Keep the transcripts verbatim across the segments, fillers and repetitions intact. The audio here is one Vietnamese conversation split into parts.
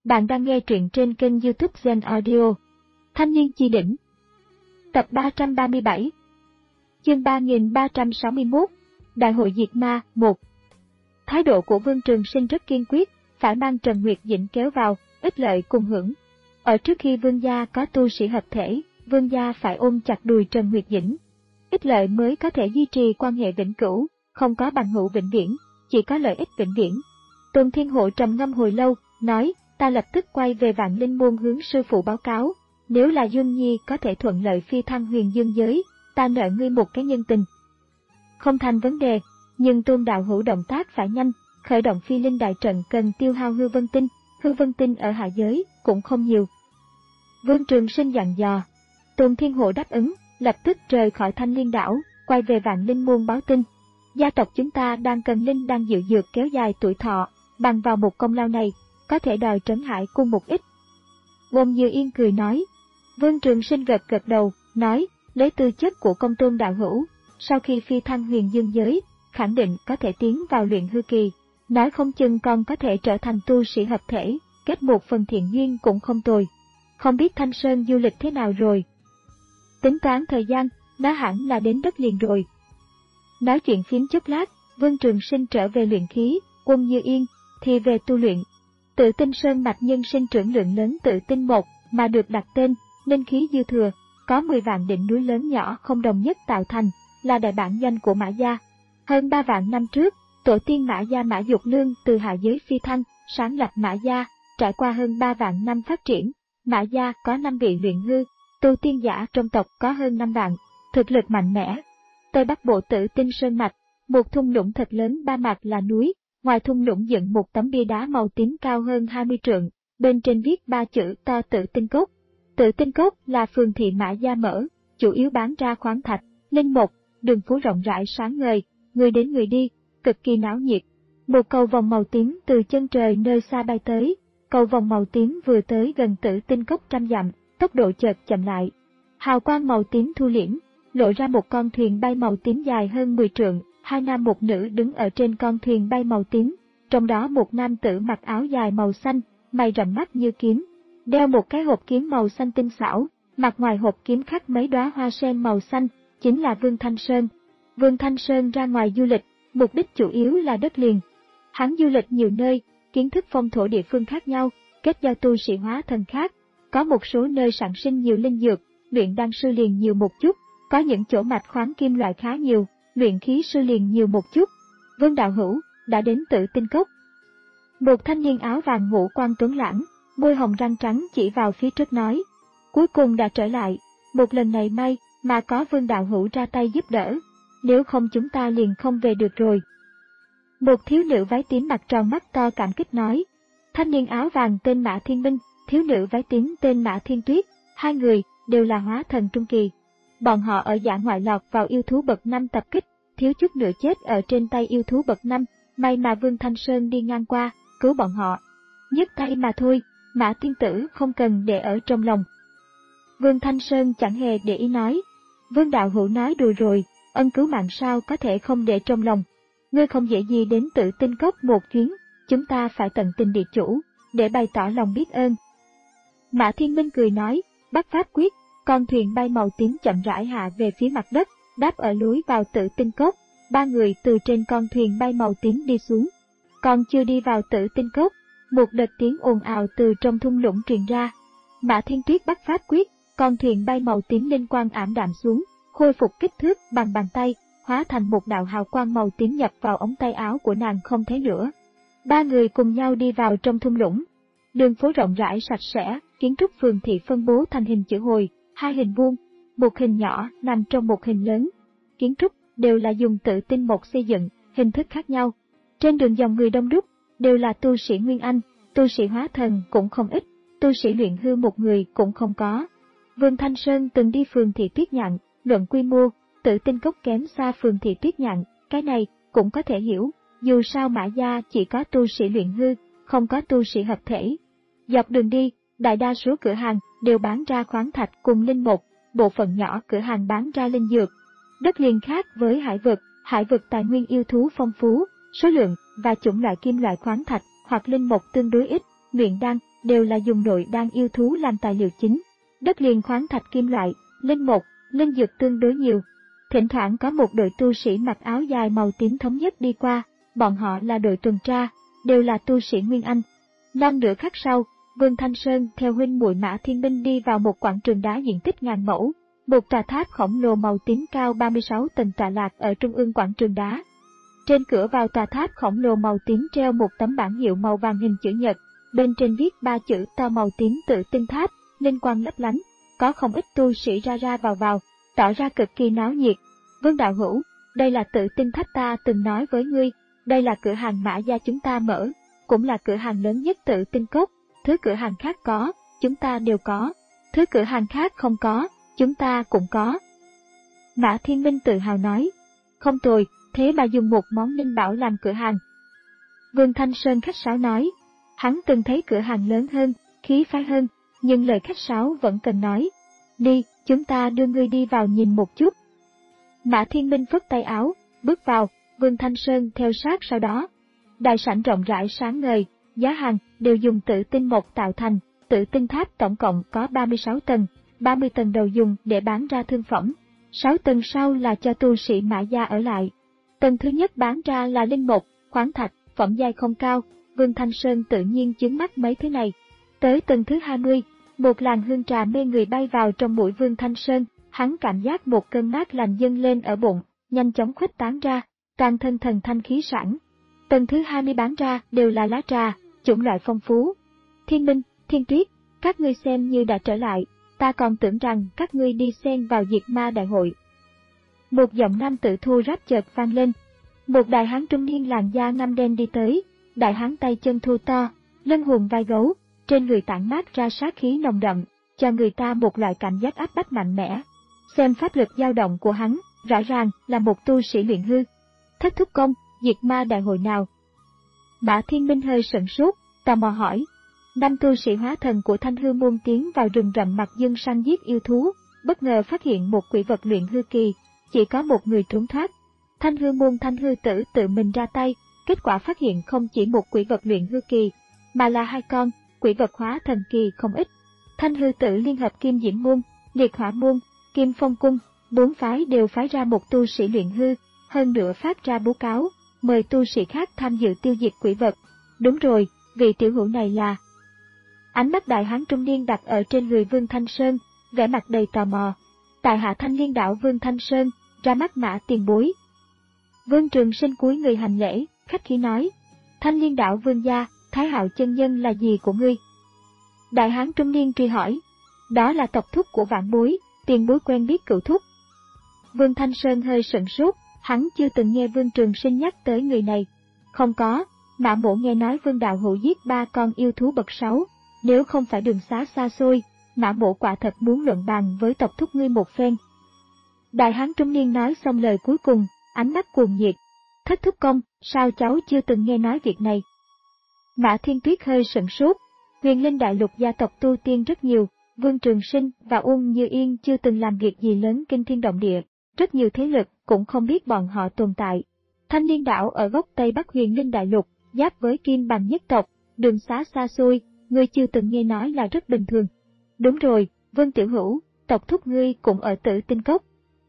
Bạn đang nghe truyện trên kênh YouTube Zen Audio. Thanh niên chi đỉnh. Tập ba trăm ba mươi bảy. Chương ba nghìn ba trăm sáu mươi mốt. Đại hội diệt ma một. Thái độ của Vương Trường Sinh rất kiên quyết, phải mang Trần Nguyệt Dĩnh kéo vào, ích lợi cùng hưởng. Ở trước khi Vương gia có tu sĩ hợp thể, Vương gia phải ôm chặt đùi Trần Nguyệt Dĩnh. Ích lợi mới có thể duy trì quan hệ vĩnh cửu, không có bằng hữu vĩnh viễn, chỉ có lợi ích vĩnh viễn. Tôn Thiên Hộ trầm ngâm hồi lâu, nói: ta lập tức quay về Vạn Linh Môn hướng sư phụ báo cáo, nếu là Dung Nhi có thể thuận lợi phi thăng huyền dương giới, ta nợ ngươi một cái nhân tình. Không thành vấn đề, nhưng Tôn đạo hữu động tác phải nhanh, khởi động phi linh đại trận cần tiêu hao hư vân tinh, hư vân tinh ở hạ giới cũng không nhiều. Vương Trường Sinh dặn dò. Tôn Thiên Hộ đáp ứng, lập tức rời khỏi Thanh Liên đảo, quay về Vạn Linh Môn báo tin. Gia tộc chúng ta đang cần linh đang dự dược kéo dài tuổi thọ, bằng vào một công lao này, có thể đòi Trấn Hải cung một ít. Wong Như Yên cười nói. Vương Trường Sinh gật gật đầu, nói, lấy tư chất của công tôn đạo hữu, sau khi phi thăng huyền dương giới, khẳng định có thể tiến vào luyện hư kỳ, nói không chừng còn có thể trở thành tu sĩ hợp thể, kết một phần thiện duyên cũng không tồi. Không biết Thanh Sơn du lịch thế nào rồi? Tính toán thời gian, nó hẳn là đến đất liền rồi. Nói chuyện phím chốc lát, Vương Trường Sinh trở về luyện khí, Wong Như Yên thì về tu luyện. Tự tinh sơn mạch nhân sinh trưởng lượng lớn tự tinh một mà được đặt tên, linh khí dư thừa, có mười vạn đỉnh núi lớn nhỏ không đồng nhất tạo thành, là đại bản doanh của Mã Gia. Hơn ba vạn năm trước, tổ tiên Mã Gia Mã Dục Lương từ hạ giới phi thăng, sáng lập Mã Gia, trải qua hơn ba vạn năm phát triển, Mã Gia có năm vị luyện hư, tu tiên giả trong tộc có hơn năm vạn, thực lực mạnh mẽ. Tây Bắc bộ Tử Tinh Sơn mạch, một thung lũng thật lớn ba mặt là núi. Ngoài thung lũng dựng một tấm bia đá màu tím cao hơn hai mươi trượng, bên trên viết ba chữ to Tử Tinh Cốc. Tử Tinh Cốc là phường thị Mã Gia mở, chủ yếu bán ra khoáng thạch, linh mục, đường phố rộng rãi sáng ngời, người đến người đi, cực kỳ náo nhiệt. Một cầu vòng màu tím từ chân trời nơi xa bay tới, cầu vòng màu tím vừa tới gần Tử Tinh Cốc trăm dặm, tốc độ chợt chậm lại. Hào quang màu tím thu liễm, lộ ra một con thuyền bay màu tím dài hơn mười trượng. Hai nam một nữ đứng ở trên con thuyền bay màu tím, trong đó một nam tử mặc áo dài màu xanh, mày rậm mắt như kiếm, đeo một cái hộp kiếm màu xanh tinh xảo, mặt ngoài hộp kiếm khắc mấy đóa hoa sen màu xanh, chính là Vương Thanh Sơn. Vương Thanh Sơn ra ngoài du lịch, mục đích chủ yếu là đất liền. Hắn du lịch nhiều nơi, kiến thức phong thổ địa phương khác nhau, kết giao tu sĩ hóa thần khác, có một số nơi sản sinh nhiều linh dược, luyện đan sư liền nhiều một chút, có những chỗ mạch khoáng kim loại khá nhiều. Luyện khí sư liền nhiều một chút. Vương đạo hữu đã đến Tử Tinh Cốc. Một thanh niên áo vàng ngũ quan tuấn lãng, môi hồng răng trắng chỉ vào phía trước nói, cuối cùng đã trở lại, một lần này may mà có Vương đạo hữu ra tay giúp đỡ, nếu không chúng ta liền không về được rồi. Một thiếu nữ váy tím mặt tròn mắt to cảm kích nói. Thanh niên áo vàng tên Mã Thiên Minh, thiếu nữ váy tím tên Mã Thiên Tuyết, hai người đều là hóa thần trung kỳ. Bọn họ ở dã ngoại lọt vào yêu thú bậc năm tập kích, thiếu chút nữa chết ở trên tay yêu thú bậc năm, may mà Vương Thanh Sơn đi ngang qua, cứu bọn họ. Nhấc tay mà thôi, Mã tiên tử không cần để ở trong lòng. Vương Thanh Sơn chẳng hề để ý nói. Vương đạo hữu nói đùa rồi, ân cứu mạng sao có thể không để trong lòng. Ngươi không dễ gì đến Tử Tinh Cốc một chuyến, chúng ta phải tận tình địa chủ, để bày tỏ lòng biết ơn. Mã Thiên Minh cười nói, bắt pháp quyết. Con thuyền bay màu tím chậm rãi hạ về phía mặt đất, đáp ở lối vào Tử Tinh Cốc. Ba người từ trên con thuyền bay màu tím đi xuống. Còn chưa đi vào Tử Tinh Cốc, một đợt tiếng ồn ào từ trong thung lũng truyền ra. Mã Thiên Tuyết bắt pháp quyết, con thuyền bay màu tím linh quang ảm đạm xuống, khôi phục kích thước bằng bàn tay, hóa thành một đạo hào quang màu tím nhập vào ống tay áo của nàng không thấy nữa. Ba người cùng nhau đi vào trong thung lũng. Đường phố rộng rãi sạch sẽ, kiến trúc phường thị phân bố thành hình chữ hồi. Hai hình vuông, một hình nhỏ nằm trong một hình lớn. Kiến trúc đều là dùng Tử Tinh một xây dựng, hình thức khác nhau. Trên đường dòng người đông đúc, đều là tu sĩ Nguyên Anh, tu sĩ hóa thần cũng không ít, tu sĩ luyện hư một người cũng không có. Vương Thanh Sơn từng đi phường thị Tuyết Nhạn, luận quy mô, Tử Tinh Cốc kém xa phường thị Tuyết Nhạn, cái này cũng có thể hiểu, dù sao Mã Gia chỉ có tu sĩ luyện hư, không có tu sĩ hợp thể. Dọc đường đi, đại đa số cửa hàng đều bán ra khoáng thạch cùng linh mục, bộ phận nhỏ cửa hàng bán ra linh dược. Đất liền khác với hải vực, hải vực tài nguyên yêu thú phong phú, số lượng và chủng loại kim loại khoáng thạch hoặc linh mục tương đối ít, luyện đan, đều là dùng nội đan yêu thú làm tài liệu chính. Đất liền khoáng thạch kim loại, linh mục, linh dược tương đối nhiều. Thỉnh thoảng có một đội tu sĩ mặc áo dài màu tím thống nhất đi qua, bọn họ là đội tuần tra, đều là tu sĩ Nguyên Anh. Năm nửa khắc sau, Vương Thanh Sơn theo huynh muội Mã Thiên Minh đi vào một quảng trường đá diện tích ngàn mẫu. Một tòa tháp khổng lồ màu tím cao ba mươi sáu tầng tọa lạc ở trung ương quảng trường đá. Trên cửa vào tòa tháp khổng lồ màu tím treo một tấm bảng hiệu màu vàng hình chữ nhật, bên trên viết ba chữ to màu tím Tự Tinh Tháp, linh quang lấp lánh, có không ít tu sĩ ra ra vào vào, tỏ ra cực kỳ náo nhiệt. Vương đạo hữu, đây là Tự Tinh Tháp ta từng nói với ngươi, đây là cửa hàng Mã gia chúng ta mở, cũng là cửa hàng lớn nhất Tự Tinh Cốc, thứ cửa hàng khác có, chúng ta đều có, thứ cửa hàng khác không có, chúng ta cũng có. Mã Thiên Minh tự hào nói, không tồi, thế mà dùng một món linh bảo làm cửa hàng. Vương Thanh Sơn khách sáo nói, hắn từng thấy cửa hàng lớn hơn, khí phái hơn, nhưng lời khách sáo vẫn cần nói. Đi, chúng ta đưa ngươi đi vào nhìn một chút. Mã Thiên Minh phất tay áo, bước vào, Vương Thanh Sơn theo sát sau đó. Đại sảnh rộng rãi sáng ngời, giá hàng đều dùng Tự Tinh Mộc tạo thành, Tự Tinh Tháp tổng cộng có ba mươi sáu tầng, ba mươi tầng đầu dùng để bán ra thương phẩm, sáu tầng sau là cho tu sĩ Mã gia ở lại. Tầng thứ nhất bán ra là linh mục, khoáng thạch, phẩm giai không cao, Vương Thanh Sơn tự nhiên chướng mắt mấy thứ này. Tới tầng thứ hai mươi, một làn hương trà mê người bay vào trong mũi Vương Thanh Sơn, hắn cảm giác một cơn mát lành dâng lên ở bụng, nhanh chóng khuếch tán ra, toàn thân thần thanh khí sảng. Tầng thứ hai mươi bán ra đều là lá trà, chủng loại phong phú. Thiên Minh, Thiên Tuyết, các ngươi xem như đã trở lại, ta còn tưởng rằng các ngươi đi xen vào diệt ma đại hội. Một giọng nam tử thô ráp chợt vang lên. Một đại hán trung niên làn da ngăm đen đi tới, đại hán tay chân thô to, lưng hùn vai gấu, trên người tản mát ra sát khí nồng đậm, cho người ta một loại cảm giác áp bách mạnh mẽ. Xem pháp lực dao động của hắn, rõ ràng là một tu sĩ luyện hư. Thất thúc công, diệt ma đại hội nào? Mã Thiên Minh hơi sửng sốt, tò mò hỏi. Năm tu sĩ hóa thần của Thanh Hư Môn tiến vào rừng rậm Mặc Dương săn giết yêu thú, bất ngờ phát hiện một quỷ vật luyện hư kỳ, chỉ có một người trốn thoát. Thanh Hư Môn Thanh Hư Tử tự mình ra tay, kết quả phát hiện không chỉ một quỷ vật luyện hư kỳ, mà là hai con, quỷ vật hóa thần kỳ không ít. Thanh Hư Tử liên hợp Kim Diễm Môn, Liệt Hỏa Môn, Kim Phong Cung, bốn phái đều phái ra một tu sĩ luyện hư, hơn nữa phát ra bố cáo, mời tu sĩ khác tham dự tiêu diệt quỷ vật. Đúng rồi, vị tiểu hữu này là... Ánh mắt đại hán trung niên đặt ở trên người Vương Thanh Sơn, vẻ mặt đầy tò mò. Tại hạ Thanh Liên đạo Vương Thanh Sơn, ra mắt Mã tiền bối. Vương Trường Sinh cúi người hành lễ, khách khí nói. Thanh Liên đạo Vương gia, Thái Hạo chân nhân là gì của ngươi? Đại hán trung niên truy hỏi. Đó là tộc thúc của vãn bối, tiền bối quen biết cửu thúc. Vương Thanh Sơn hơi sửng sốt, hắn chưa từng nghe Vương Trường Sinh nhắc tới người này. Không có, Mã mỗ nghe nói Vương đạo hữu giết ba con yêu thú bậc sáu. Nếu không phải đường xá xa xôi, Mã mỗ quả thật muốn luận bàn với tộc thúc ngươi một phen. Đại hán trung niên nói xong lời cuối cùng, ánh mắt cuồng nhiệt. Thất thúc công, sao cháu chưa từng nghe nói việc này? Mã Thiên Tuyết hơi sửng sốt. Huyền Linh đại lục gia tộc tu tiên rất nhiều, Vương Trường Sinh và Uông Như Yên chưa từng làm việc gì lớn kinh thiên động địa, rất nhiều thế lực cũng không biết bọn họ tồn tại. Thanh Liên đảo ở góc Tây Bắc Huyền Linh đại lục, giáp với Kim Bằng nhất tộc, đường xá xa xôi, ngươi chưa từng nghe nói là rất bình thường. Đúng rồi, Vương tiểu hữu, tộc thúc ngươi cũng ở Tử Tinh Cốc.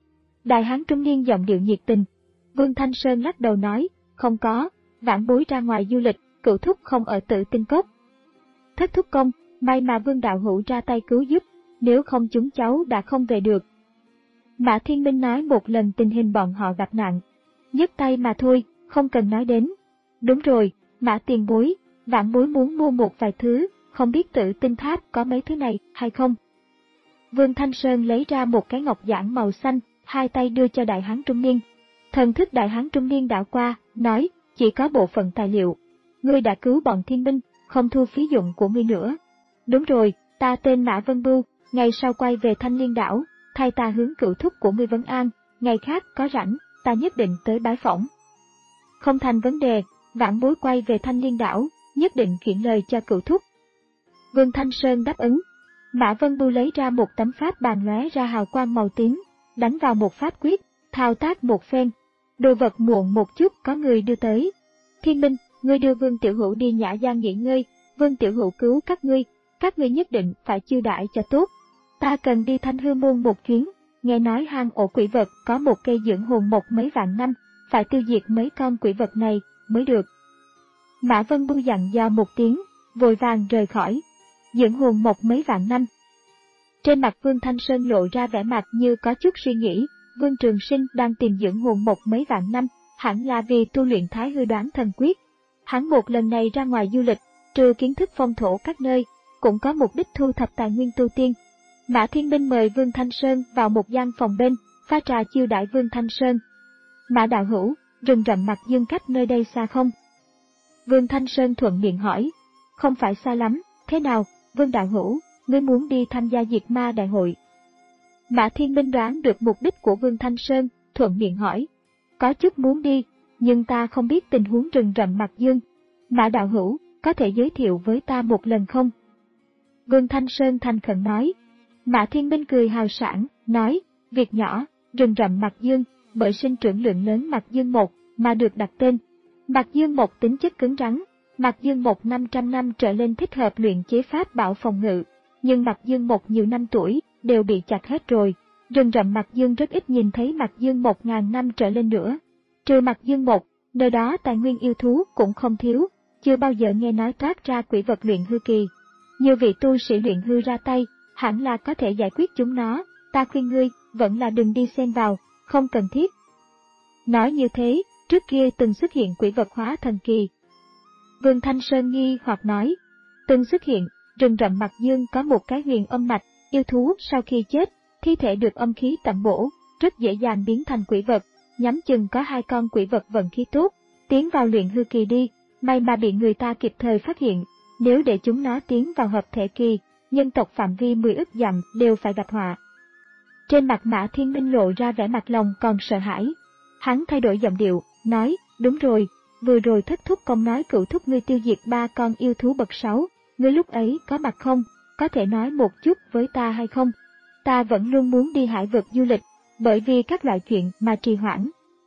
Đại hán trung niên giọng điệu nhiệt tình. Vương Thanh Sơn lắc đầu nói, không có, vãn bối ra ngoài du lịch, cửu thúc không ở Tử Tinh Cốc. Thất thúc công, may mà Vương đạo hữu ra tay cứu giúp, nếu không chúng cháu đã không về được. Mã Thiên Minh nói một lần tình hình bọn họ gặp nạn. Nhấc tay mà thôi, không cần nói đến. Đúng rồi, Mã tiền bối, vãn bối muốn mua một vài thứ, không biết Tự Tinh Tháp có mấy thứ này hay không? Vương Thanh Sơn lấy ra một cái ngọc giản màu xanh, hai tay đưa cho đại hán trung niên. Thần thức đại hán trung niên đảo qua, nói, chỉ có bộ phận tài liệu. Ngươi đã cứu bọn Thiên Minh, không thu phí dụng của ngươi nữa. Đúng rồi, ta tên Mã Vân Bưu, ngày sau quay về Thanh Liên đảo, thay ta hướng cửu thúc của ngươi vấn an, ngày khác có rảnh, ta nhất định tới bái phỏng. Không thành vấn đề, vãn bối quay về Thanh Liên đảo, nhất định khiển lời cho cửu thúc. Vương Thanh Sơn đáp ứng. Mã Vân Bưu lấy ra một tấm pháp bàn lóe ra hào quang màu tím, đánh vào một pháp quyết, thao tác một phen. Đồ vật muộn một chút có người đưa tới. Thiên Minh, ngươi đưa Vương tiểu hữu đi nhã gian nghỉ ngơi, Vương Tiểu Hữu cứu các ngươi, các ngươi nhất định phải chiêu đãi cho tốt. Ta cần đi Thanh Hư Môn một chuyến, nghe nói hang ổ quỷ vật có một cây dưỡng hồn mộc mấy vạn năm, phải tiêu diệt mấy con quỷ vật này mới được. Mã Vân Bu dặn dò một tiếng, vội vàng rời khỏi. Dưỡng hồn mộc mấy vạn năm. Trên mặt Vương Thanh Sơn lộ ra vẻ mặt như có chút suy nghĩ, Vương Trường Sinh đang tìm dưỡng hồn mộc mấy vạn năm, hẳn là vì tu luyện Thái Hư Đoán Thần Quyết. Hắn một lần này ra ngoài du lịch, trừ kiến thức phong thổ các nơi, cũng có mục đích thu thập tài nguyên tu tiên. Mã Thiên Minh mời Vương Thanh Sơn vào một gian phòng bên, pha trà chiêu đãi Vương Thanh Sơn. Mã đạo hữu, rừng rậm Mạc Dương cách nơi đây xa không? Vương Thanh Sơn thuận miệng hỏi. Không phải xa lắm, thế nào, Vương đạo hữu, ngươi muốn đi tham gia diệt ma đại hội? Mã Thiên Minh đoán được mục đích của Vương Thanh Sơn, thuận miệng hỏi. Có chút muốn đi, nhưng ta không biết tình huống rừng rậm Mạc Dương. Mã đạo hữu, có thể giới thiệu với ta một lần không? Vương Thanh Sơn thành khẩn nói. Mã Thiên Minh cười hào sảng, nói, việc nhỏ, rừng rậm Mạc Dương, bởi sinh trưởng lượng lớn Mạc Dương một mà được đặt tên. Mạc Dương một tính chất cứng rắn, Mạc Dương một năm trăm năm trở lên thích hợp luyện chế pháp bảo phòng ngự, nhưng Mạc Dương một nhiều năm tuổi đều bị chặt hết rồi. Rừng rậm Mạc Dương rất ít nhìn thấy Mạc Dương một ngàn năm trở lên nữa. Trừ Mạc Dương một, nơi đó tài nguyên yêu thú cũng không thiếu, chưa bao giờ nghe nói toát ra quỷ vật luyện hư kỳ. Nhiều vị tu sĩ luyện hư ra tay, hẳn là có thể giải quyết chúng nó, ta khuyên ngươi, vẫn là đừng đi xen vào, không cần thiết. Nói như thế, trước kia từng xuất hiện quỷ vật hóa thần kỳ. Vương Thanh Sơn nghi hoặc nói, từng xuất hiện, rừng rậm Mạc Dương có một cái huyền âm mạch, yêu thú sau khi chết, thi thể được âm khí tẩm bổ, rất dễ dàng biến thành quỷ vật, nhắm chừng có hai con quỷ vật vận khí tốt, tiến vào luyện hư kỳ đi, may mà bị người ta kịp thời phát hiện, nếu để chúng nó tiến vào hợp thể kỳ, nhân tộc phạm vi mười ức dặm đều phải gặp họa. Trên mặt Mã Thiên Minh lộ ra vẻ mặt lòng còn sợ hãi. Hắn thay đổi giọng điệu, nói, đúng rồi, vừa rồi thất thúc công nói cựu thúc ngươi tiêu diệt ba con yêu thú bậc sáu, ngươi lúc ấy có mặt không, có thể nói một chút với ta hay không? Ta vẫn luôn muốn đi hải vực du lịch, bởi vì các loại chuyện mà trì hoãn.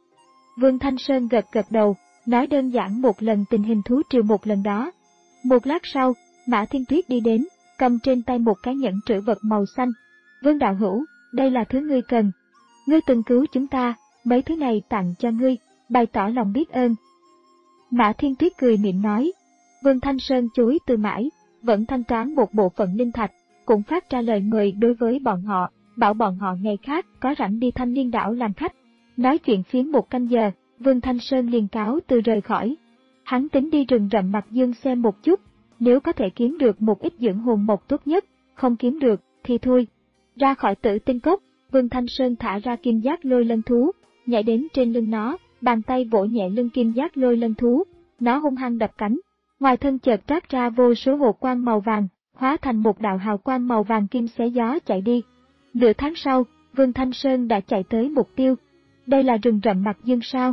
Vương Thanh Sơn gật gật đầu, nói đơn giản một lần tình hình thú triều một lần đó. Một lát sau, Mã Thiên Tuyết đi đến, cầm trên tay một cái nhẫn trữ vật màu xanh. Vương đạo hữu, đây là thứ ngươi cần. Ngươi từng cứu chúng ta, mấy thứ này tặng cho ngươi, bày tỏ lòng biết ơn. Mã Thiên Tuyết cười mỉm nói. Vương Thanh Sơn chối từ mãi, vẫn thanh toán một bộ phận linh thạch, cũng phát ra lời mời đối với bọn họ, bảo bọn họ ngày khác có rảnh đi Thanh Liên đảo làm khách. Nói chuyện phiếm một canh giờ, Vương Thanh Sơn liền cáo từ rời khỏi. Hắn tính đi rừng rậm Mạc Dương xem một chút, nếu có thể kiếm được một ít dưỡng hồn mộc tốt nhất, không kiếm được thì thôi. Ra khỏi Tử Tinh Cốc, Vương Thanh Sơn thả ra kim giác lôi lân thú, nhảy đến trên lưng nó, bàn tay vỗ nhẹ lưng kim giác lôi lân thú, nó hung hăng đập cánh. Ngoài thân chợt toát ra vô số hồ quang màu vàng, hóa thành một đạo hào quang màu vàng kim xé gió chạy đi. Nửa tháng sau, Vương Thanh Sơn đã chạy tới mục tiêu. Đây là rừng rậm Mạc Dương sao?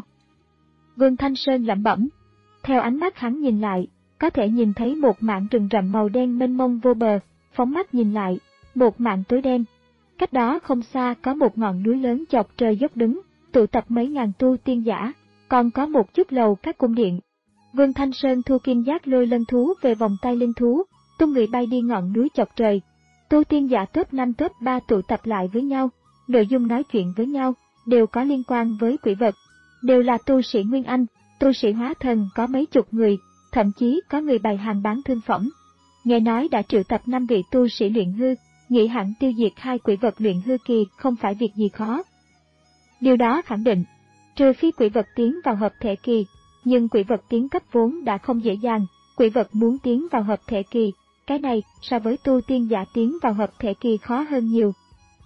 Vương Thanh Sơn lẩm bẩm. Theo ánh mắt hắn nhìn lại, có thể nhìn thấy một mảng rừng rậm màu đen mênh mông vô bờ, phóng mắt nhìn lại, một mảng tối đen. Cách đó không xa có một ngọn núi lớn chọc trời dốc đứng, tụ tập mấy ngàn tu tiên giả, còn có một chút lầu các cung điện. Vương Thanh Sơn thu kim giác lôi lân thú về vòng tay linh thú, tung người bay đi ngọn núi chọc trời. Tu tiên giả top năm top ba tụ tập lại với nhau, nội dung nói chuyện với nhau, đều có liên quan với quỷ vật. Đều là tu sĩ Nguyên Anh, tu sĩ hóa thần có mấy chục người, thậm chí có người bày hàng bán thương phẩm. Nghe nói đã triệu tập năm vị tu sĩ luyện hư, nghĩ hẳn tiêu diệt hai quỷ vật luyện hư kỳ không phải việc gì khó. Điều đó khẳng định, trừ phi quỷ vật tiến vào hợp thể kỳ, nhưng quỷ vật tiến cấp vốn đã không dễ dàng, quỷ vật muốn tiến vào hợp thể kỳ, cái này so với tu tiên giả tiến vào hợp thể kỳ khó hơn nhiều.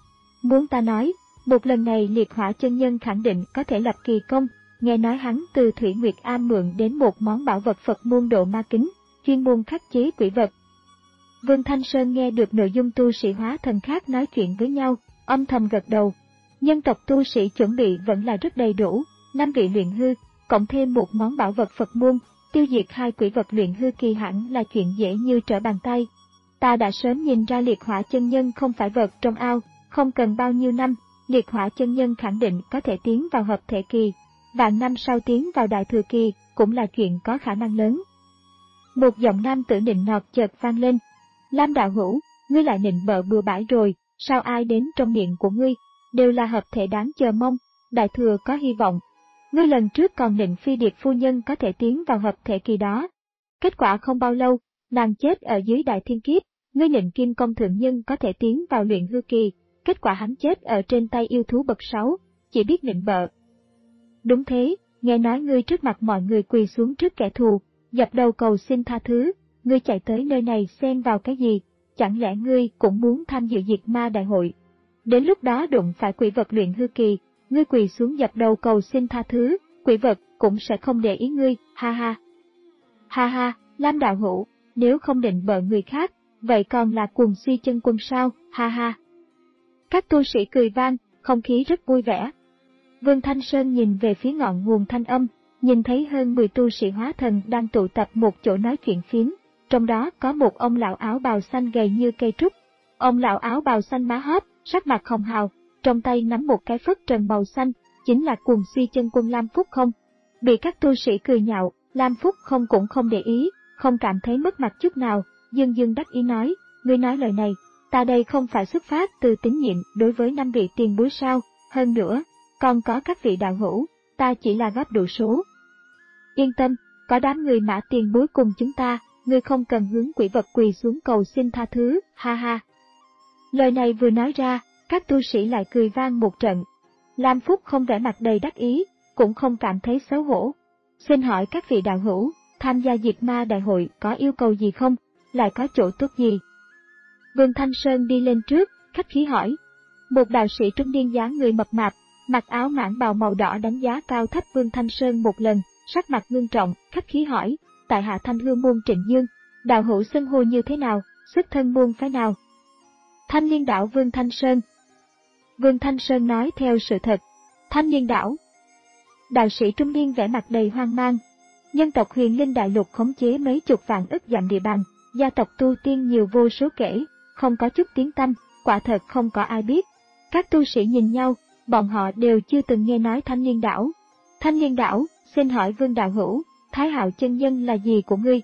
Muốn ta nói, một lần này Liệt Hỏa chân nhân khẳng định có thể lập kỳ công, nghe nói hắn từ Thủy Nguyệt Am mượn đến một món bảo vật Phật môn độ ma kính, chuyên môn khắc chế quỷ vật. Vương Thanh Sơn nghe được nội dung tu sĩ hóa thần khác nói chuyện với nhau, âm thầm gật đầu. Nhân tộc tu sĩ chuẩn bị vẫn là rất đầy đủ, năm vị luyện hư, cộng thêm một món bảo vật Phật môn, tiêu diệt hai quỷ vật luyện hư kỳ hẳn là chuyện dễ như trở bàn tay. Ta đã sớm nhìn ra Liệt Hỏa chân nhân không phải vật trong ao, không cần bao nhiêu năm, Liệt Hỏa chân nhân khẳng định có thể tiến vào hợp thể kỳ, vạn năm sau tiến vào đại thừa kỳ cũng là chuyện có khả năng lớn. Một giọng nam tử nịnh nọt chợt vang lên. Lam đạo hữu, ngươi lại nịnh bợ bừa bãi rồi, sao ai đến trong miệng của ngươi, đều là hợp thể đáng chờ mong, đại thừa có hy vọng. Ngươi lần trước còn nịnh Phi Điệp phu nhân có thể tiến vào hợp thể kỳ đó. Kết quả không bao lâu, nàng chết ở dưới đại thiên kiếp, ngươi nịnh Kim Công thượng nhân có thể tiến vào luyện hư kỳ, kết quả hắn chết ở trên tay yêu thú bậc sáu, chỉ biết nịnh bợ. Đúng thế, nghe nói ngươi trước mặt mọi người quỳ xuống trước kẻ thù, dập đầu cầu xin tha thứ, ngươi chạy tới nơi này xen vào cái gì, chẳng lẽ ngươi cũng muốn tham dự diệt ma đại hội? Đến lúc đó đụng phải quỷ vật luyện hư kỳ, ngươi quỳ xuống dập đầu cầu xin tha thứ, quỷ vật cũng sẽ không để ý ngươi, ha ha. Ha ha, Lam đạo hữu, nếu không định bợ người khác, vậy còn là cuồng si chân quân sao, ha ha. Các tu sĩ cười vang, không khí rất vui vẻ. Vương Thanh Sơn nhìn về phía ngọn nguồn thanh âm, nhìn thấy hơn mười tu sĩ hóa thần đang tụ tập một chỗ nói chuyện phiếm, trong đó có một ông lão áo bào xanh gầy như cây trúc. Ông lão áo bào xanh má hóp, sắc mặt hồng hào, trong tay nắm một cái phất trần màu xanh, chính là cuồng si chân quân Lam Phúc Không. Bị các tu sĩ cười nhạo, Lam Phúc Không cũng không để ý, không cảm thấy mất mặt chút nào, dương dương đắc ý nói, ngươi nói lời này, ta đây không phải xuất phát từ tín nhiệm đối với năm vị tiền bối sao, hơn nữa, còn có các vị đạo hữu, ta chỉ là góp đủ số. Yên tâm, có đám người Mã tiền bối cùng chúng ta, ngươi không cần hướng quỷ vật quỳ xuống cầu xin tha thứ, ha ha. Lời này vừa nói ra, các tu sĩ lại cười vang một trận. Lam Phúc Không vẻ mặt đầy đắc ý, cũng không cảm thấy xấu hổ. Xin hỏi các vị đạo hữu, tham gia diệt ma đại hội có yêu cầu gì không, lại có chỗ tốt gì? Vương Thanh Sơn đi lên trước, khách khí hỏi. Một đạo sĩ trung niên dáng người mập mạp, mặc áo mãng bào màu đỏ đánh giá cao thấp Vương Thanh Sơn một lần, sắc mặt ngưng trọng, khách khí hỏi, tại hạ Thanh Hư môn Trịnh Dương, đạo hữu xưng hô như thế nào, xuất thân môn phái nào? Thanh Liên đảo Vương Thanh Sơn. Vương Thanh Sơn nói theo sự thật. Thanh Liên đảo. Đạo sĩ trung niên vẻ mặt đầy hoang mang. Nhân tộc Huyền Linh Đại Lục khống chế mấy chục vạn ức dặm địa bàn, gia tộc tu tiên nhiều vô số kể, không có chút tiếng tăm, quả thật không có ai biết. Các tu sĩ nhìn nhau, bọn họ đều chưa từng nghe nói Thanh Liên đảo. Thanh Liên đảo, xin hỏi Vương đạo hữu, Thái Hạo chân nhân là gì của ngươi?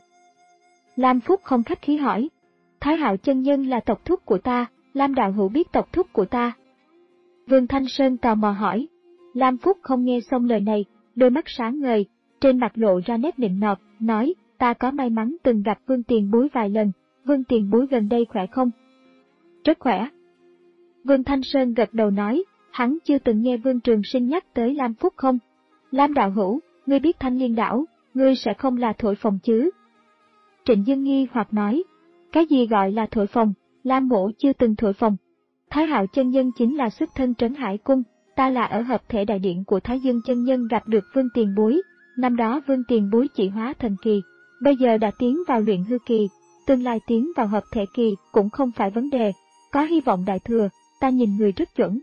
Lam Phúc Không khách khí hỏi. Thái Hạo chân nhân là tộc thúc của ta, Lam đạo hữu biết tộc thúc của ta. Vương Thanh Sơn tò mò hỏi. Lam Phúc Không nghe xong lời này, đôi mắt sáng ngời, trên mặt lộ ra nét nịnh nọt, nói, ta có may mắn từng gặp Vương tiền bối vài lần, Vương tiền bối gần đây khỏe không? Rất khỏe. Vương Thanh Sơn gật đầu nói, hắn chưa từng nghe Vương Trường Sinh nhắc tới Lam Phúc Không. Lam đạo hữu, ngươi biết Thanh Liên đảo, ngươi sẽ không là thổi phồng chứ? Trịnh Dương nghi hoặc nói, cái gì gọi là thổi phồng, Lam mỗ chưa từng thổi phồng. Thái Hạo chân nhân chính là xuất thân Trấn Hải Cung, ta là ở hợp thể đại điện của Thái Dương chân nhân gặp được Vương tiền bối, năm đó Vương tiền bối chỉ hóa thần kỳ, bây giờ đã tiến vào luyện hư kỳ, tương lai tiến vào hợp thể kỳ cũng không phải vấn đề, có hy vọng đại thừa, ta nhìn người rất chuẩn.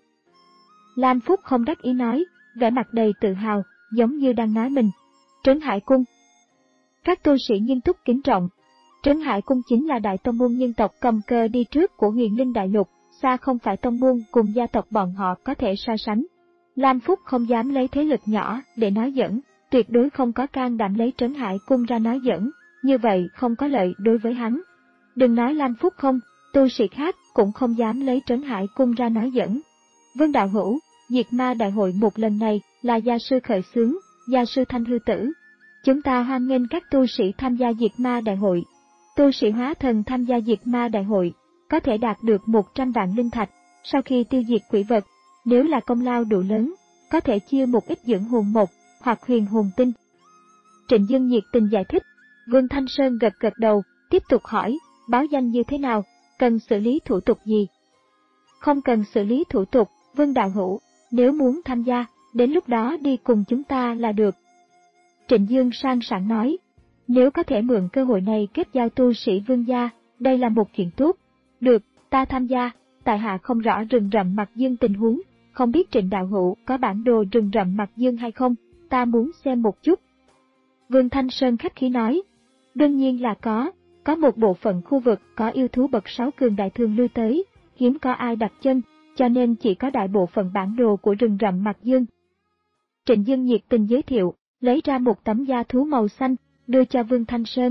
Lam Phúc Không đắc ý nói, vẻ mặt đầy tự hào, giống như đang nói mình. Trấn Hải Cung. Các tu sĩ nghiêm túc kính trọng. Trấn Hải Cung chính là đại tông môn nhân tộc cầm cờ đi trước của Huyền Linh Đại Lục, xa không phải tông môn cùng gia tộc bọn họ có thể so sánh. Lam Phúc không dám lấy thế lực nhỏ để nói giỡn, tuyệt đối không có can đảm lấy Trấn Hải Cung ra nói giỡn, như vậy không có lợi đối với hắn. Đừng nói Lam Phúc không, tu sĩ khác cũng không dám lấy Trấn Hải Cung ra nói giỡn. Vương đạo hữu, diệt ma đại hội một lần này là gia sư khởi xướng, gia sư Thanh Hư Tử. Chúng ta hoan nghênh các tu sĩ tham gia diệt ma đại hội. Tu sĩ hóa thần tham gia diệt ma đại hội, có thể đạt được một trăm vạn linh thạch, sau khi tiêu diệt quỷ vật, nếu là công lao đủ lớn, có thể chia một ít dưỡng hồn mộc hoặc huyền hồn tinh. Trịnh Dương nhiệt tình giải thích, Vương Thanh Sơn gật gật đầu, tiếp tục hỏi, báo danh như thế nào, cần xử lý thủ tục gì? Không cần xử lý thủ tục, Vương đạo hữu, nếu muốn tham gia, đến lúc đó đi cùng chúng ta là được. Trịnh Dương sang sảng nói, nếu có thể mượn cơ hội này kết giao tu sĩ Vương gia, đây là một chuyện tốt. Được, ta tham gia, tại hạ không rõ rừng rậm Mạc Dương tình huống, không biết Trịnh đạo hữu có bản đồ rừng rậm Mạc Dương hay không, ta muốn xem một chút. Vương Thanh Sơn khách khí nói, đương nhiên là có, có một bộ phận khu vực có yêu thú bậc sáu cường đại thường lui tới, hiếm có ai đặt chân, cho nên chỉ có đại bộ phận bản đồ của rừng rậm Mạc Dương. Trịnh Dương nhiệt tình giới thiệu, lấy ra một tấm da thú màu xanh, đưa cho Vương Thanh Sơn.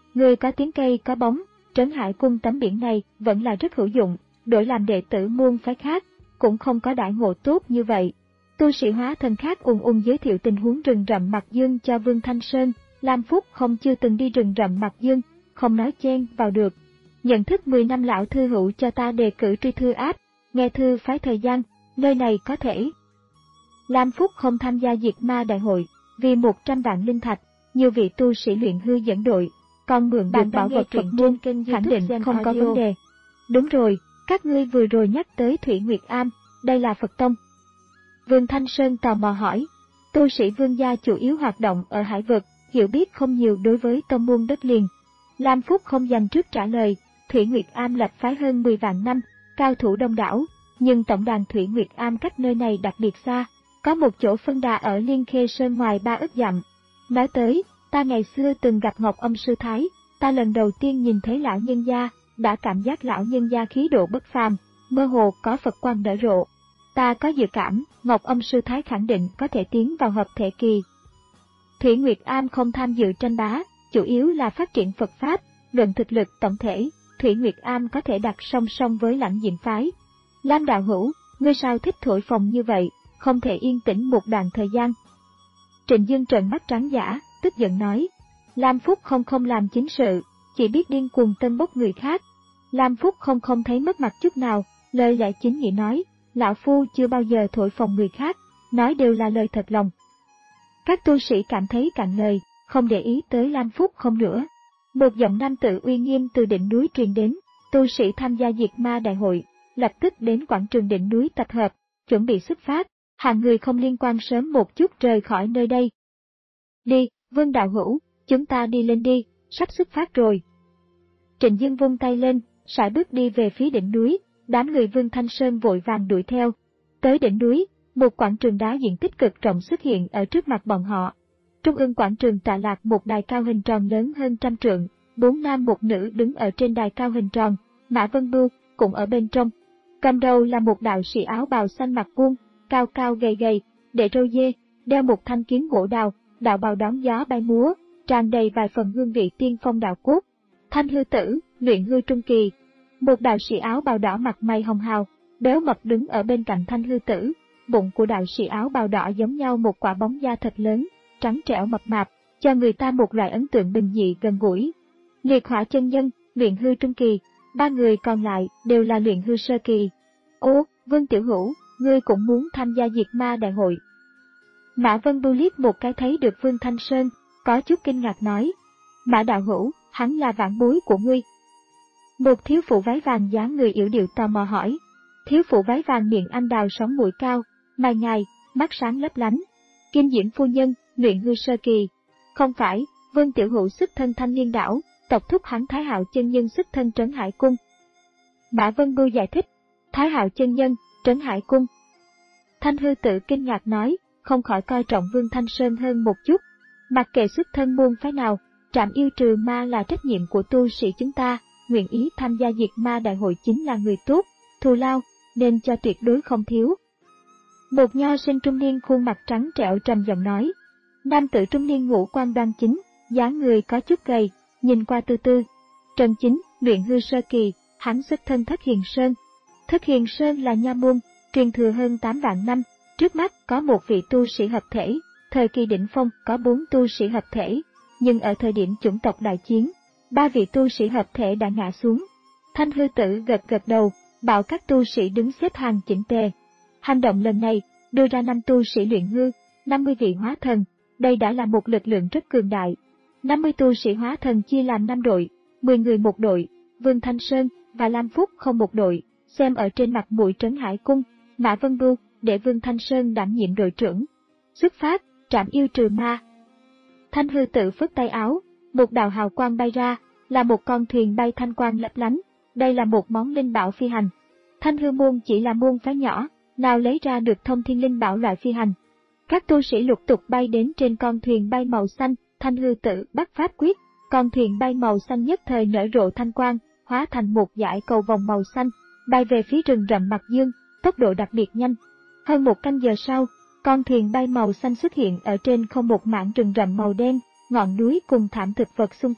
Người có tiếng cây có bóng, Trấn Hải Cung tấm biển này vẫn là rất hữu dụng, đổi làm đệ tử môn phái khác, cũng không có đãi ngộ tốt như vậy. Tu sĩ hóa thần khác ung ung giới thiệu tình huống rừng rậm Mạc Dương cho Vương Thanh Sơn, Lam Phúc không chưa từng đi rừng rậm Mạc Dương, không nói chen vào được. Nhận thức mười năm lão thư hữu cho ta đề cử truy thư áp, nghe thư phái thời gian, nơi này có thể. Lam Phúc không tham gia diệt ma đại hội, vì một trăm vạn linh thạch, nhiều vị tu sĩ luyện hư dẫn đội, còn mượn được bảo vật Phật môn, khẳng định không có vấn đề. Đúng rồi, các ngươi vừa rồi nhắc tới Thủy Nguyệt Am, đây là Phật tông. Vương Thanh Sơn tò mò hỏi, tu sĩ Vương gia chủ yếu hoạt động ở hải vực, hiểu biết không nhiều đối với tông môn đất liền. Lam Phúc không dành trước trả lời, Thủy Nguyệt Am lập phái hơn mười vạn năm, cao thủ đông đảo, nhưng tổng đàn Thủy Nguyệt Am cách nơi này đặc biệt xa, có một chỗ phân đà ở Liên Khê Sơn ngoài ba ức dặm. Nói tới, ta ngày xưa từng gặp Ngọc Âm Sư Thái, ta lần đầu tiên nhìn thấy lão nhân gia, đã cảm giác lão nhân gia khí độ bất phàm, mơ hồ có Phật quang nở rộ. Ta có dự cảm, Ngọc Âm Sư Thái khẳng định có thể tiến vào hợp thể kỳ. Thủy Nguyệt Am không tham dự tranh bá, chủ yếu là phát triển Phật Pháp, luận thực lực tổng thể, Thủy Nguyệt Am có thể đặt song song với Lãnh Diện Phái. Lam đạo hữu, ngươi sao thích thổi phồng như vậy, không thể yên tĩnh một đoạn thời gian. Trịnh Dương trợn mắt trắng dã, tức giận nói, Lam Phúc không không làm chính sự, chỉ biết điên cuồng tân bốc người khác. Lam Phúc không không thấy mất mặt chút nào, lời lẽ chính nghĩa nói, lão phu chưa bao giờ thổi phồng người khác, nói đều là lời thật lòng. Các tu sĩ cảm thấy cạn lời, không để ý tới Lam Phúc không nữa. Một giọng nam tử uy nghiêm từ đỉnh núi truyền đến, tu sĩ tham gia diệt ma đại hội, lập tức đến quảng trường đỉnh núi tập hợp, chuẩn bị xuất phát, hàng người không liên quan sớm một chút rời khỏi nơi đây. Đi, Vương đạo hữu, chúng ta đi lên đi, sắp xuất phát rồi. Trịnh Dương vung tay lên, sải bước đi về phía đỉnh núi, đám người Vương Thanh Sơn vội vàng đuổi theo. Tới đỉnh núi, một quảng trường đá diện tích cực rộng xuất hiện ở trước mặt bọn họ. Trung ương quảng trường tọa lạc một đài cao hình tròn lớn hơn trăm trượng, bốn nam một nữ đứng ở trên đài cao hình tròn, Mã Vân Bưu cũng ở bên trong. Cầm đầu là một đạo sĩ áo bào xanh mặt vuông, cao cao gầy gầy, để râu dê, đeo một thanh kiếm gỗ đào, đạo bào đón gió bay múa, tràn đầy vài phần hương vị tiên phong đạo cốt. Thanh hư tử, luyện hư trung kỳ. Một đạo sĩ áo bào đỏ mặt mày hồng hào, béo mập đứng ở bên cạnh thanh hư tử, bụng của đạo sĩ áo bào đỏ giống nhau một quả bóng da thật lớn, trắng trẻo mập mạp, cho người ta một loại ấn tượng bình dị gần gũi. Liệt hỏa chân nhân, luyện hư trung kỳ, ba người còn lại đều là luyện hư sơ kỳ. Ô, Vương Tiểu Hữu, ngươi cũng muốn tham gia diệt ma đại hội. Mã Vân Bưu liếc một cái thấy được Vương Thanh Sơn, có chút kinh ngạc nói. Mã đạo hữu, hắn là vãn bối của ngươi. Một thiếu phụ váy vàng dáng người yểu điệu tò mò hỏi. Thiếu phụ váy vàng miệng anh đào sống mũi cao, mày ngài, mắt sáng lấp lánh. Kim Diễm phu nhân, luyện hư sơ kỳ. Không phải, Vương Tiểu Hữu xuất thân Thanh Liên đảo, tộc thúc hắn Thái Hạo chân nhân xuất thân Trấn Hải cung. Mã Vân Bưu giải thích. Thái Hạo chân nhân, Trấn Hải cung. Thanh hư tự kinh ngạc nói, không khỏi coi trọng Vương Thanh Sơn hơn một chút. Mặc kệ xuất thân môn phái nào, trảm yêu trừ ma là trách nhiệm của tu sĩ chúng ta, nguyện ý tham gia diệt ma đại hội chính là người tốt, thù lao, nên cho tuyệt đối không thiếu. Một nho sinh trung niên khuôn mặt trắng trẻo trầm giọng nói. Nam tử trung niên ngũ quan đoan chính, dáng người có chút gầy, nhìn qua tư tư. Trần Chính, luyện hư sơ kỳ, hắn xuất thân Thất Hiền Sơn. Thất Hiền Sơn là nha môn, truyền thừa hơn tám vạn năm, trước mắt có một vị tu sĩ hợp thể, thời kỳ đỉnh phong có bốn tu sĩ hợp thể, nhưng ở thời điểm chủng tộc đại chiến, ba vị tu sĩ hợp thể đã ngã xuống. Thanh hư tử gật gật đầu, bảo các tu sĩ đứng xếp hàng chỉnh tề. Hành động lần này, đưa ra năm tu sĩ luyện hư, năm mươi vị hóa thần, đây đã là một lực lượng rất cường đại. năm mươi tu sĩ hóa thần chia làm năm đội, mười người một đội, Vương Thanh Sơn và Lam Phúc không một đội, xem ở trên mặt mũi Trấn Hải cung, Mã Vân Bưu để Vương Thanh Sơn đảm nhiệm đội trưởng. Xuất phát, trảm yêu trừ ma. Thanh hư tự phất tay áo, một đạo hào quang bay ra, là một con thuyền bay thanh quang lấp lánh, đây là một món linh bảo phi hành. Thanh hư môn chỉ là môn phái nhỏ, nào lấy ra được thông thiên linh bảo loại phi hành. Các tu sĩ lục tục bay đến trên con thuyền bay màu xanh, thanh hư tự bắt pháp quyết, con thuyền bay màu xanh nhất thời nở rộ thanh quang, hóa thành một dải cầu vòng màu xanh, bay về phía rừng rậm Mạc Dương, tốc độ đặc biệt nhanh. Hơn một canh giờ sau, con thuyền bay màu xanh xuất hiện ở trên không một mảng rừng rậm màu đen, ngọn núi cùng thảm thực vật xung quanh,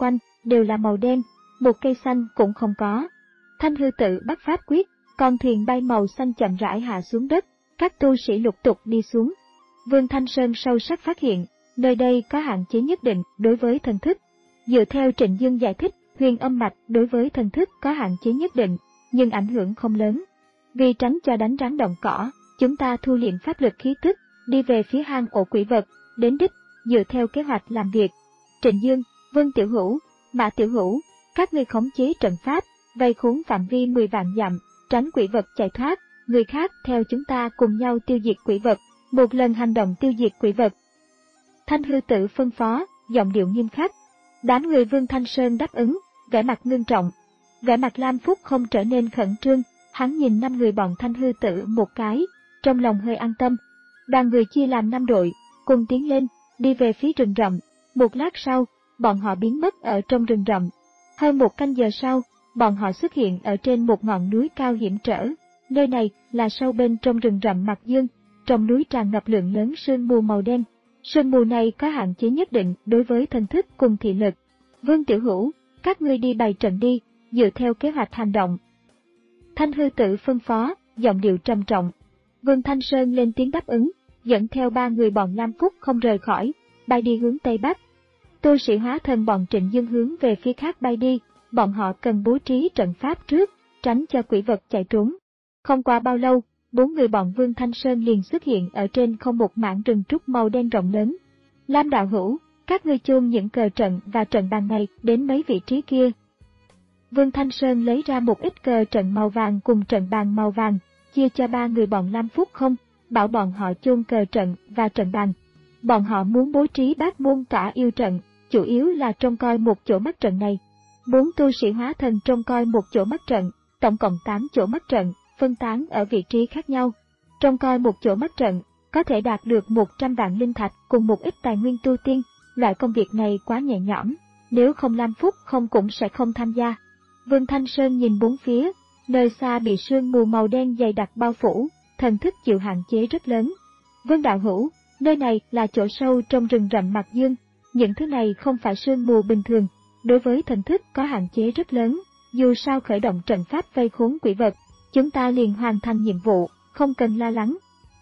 đều là màu đen, một cây xanh cũng không có. Thanh hư tự bắt pháp quyết, con thuyền bay màu xanh chậm rãi hạ xuống đất, các tu sĩ lục tục đi xuống. Vương Thanh Sơn sâu sắc phát hiện, nơi đây có hạn chế nhất định đối với thần thức. Dựa theo Trịnh Dương giải thích, huyền âm mạch đối với thần thức có hạn chế nhất định, nhưng ảnh hưởng không lớn. Vì tránh cho đánh rắn động cỏ, chúng ta thu liệm pháp lực khí tức, đi về phía hang ổ quỷ vật, đến đích, dựa theo kế hoạch làm việc. Trịnh Dương, Vương Tiểu Hữu, Mã Tiểu Hữu, các ngươi khống chế trận pháp, vây khốn phạm vi mười vạn dặm, tránh quỷ vật chạy thoát, người khác theo chúng ta cùng nhau tiêu diệt quỷ vật, một lần hành động tiêu diệt quỷ vật. Thanh hư tự phân phó, giọng điệu nghiêm khắc. Đám người Vương Thanh Sơn đáp ứng, vẻ mặt ngưng trọng. Vẻ mặt Lam Phúc không trở nên khẩn trương, hắn nhìn năm người bọn Thanh hư tự một cái, trong lòng hơi an tâm. Đoàn người chia làm năm đội, cùng tiến lên, đi về phía rừng rậm. Một lát sau, bọn họ biến mất ở trong rừng rậm. Hơn một canh giờ sau, bọn họ xuất hiện ở trên một ngọn núi cao hiểm trở. Nơi này là sâu bên trong rừng rậm Mạc Dương, trong núi tràn ngập lượng lớn sương mù màu đen. Sương mù này có hạn chế nhất định đối với thần thức cùng thị lực. Vương Tiểu Hữu, các ngươi đi bày trận đi, dựa theo kế hoạch hành động. Thanh hư tự phân phó, giọng điệu trầm trọng. Vương Thanh Sơn lên tiếng đáp ứng, dẫn theo ba người bọn Lam Phúc không rời khỏi, bay đi hướng Tây Bắc. Tu sĩ hóa thân bọn Trịnh Dương hướng về phía khác bay đi, bọn họ cần bố trí trận pháp trước, tránh cho quỷ vật chạy trốn. Không qua bao lâu, bốn người bọn Vương Thanh Sơn liền xuất hiện ở trên không một mảng rừng trúc màu đen rộng lớn. Lam đạo hữu, các ngươi chôn những cờ trận và trận bàn này đến mấy vị trí kia. Vương Thanh Sơn lấy ra một ít cờ trận màu vàng cùng trận bàn màu vàng, chia cho ba người bọn Lam Phúc không, bảo bọn họ chôn cờ trận và trận bàn. Bọn họ muốn bố trí bát môn tả yêu trận, chủ yếu là trông coi một chỗ mắt trận này. Bốn tu sĩ hóa thần trông coi một chỗ mắt trận, tổng cộng tám chỗ mắt trận, phân tán ở vị trí khác nhau. Trông coi một chỗ mắt trận, có thể đạt được một trăm vạn linh thạch cùng một ít tài nguyên tu tiên. Loại công việc này quá nhẹ nhõm, nếu không Lam Phúc không cũng sẽ không tham gia. Vương Thanh Sơn nhìn bốn phía, nơi xa bị sương mù màu đen dày đặc bao phủ, thần thức chịu hạn chế rất lớn. Vương đạo hữu, nơi này là chỗ sâu trong rừng rậm Mạc Dương, những thứ này không phải sương mù bình thường, đối với thần thức có hạn chế rất lớn, dù sao khởi động trận pháp vây khốn quỷ vật, chúng ta liền hoàn thành nhiệm vụ, không cần lo lắng.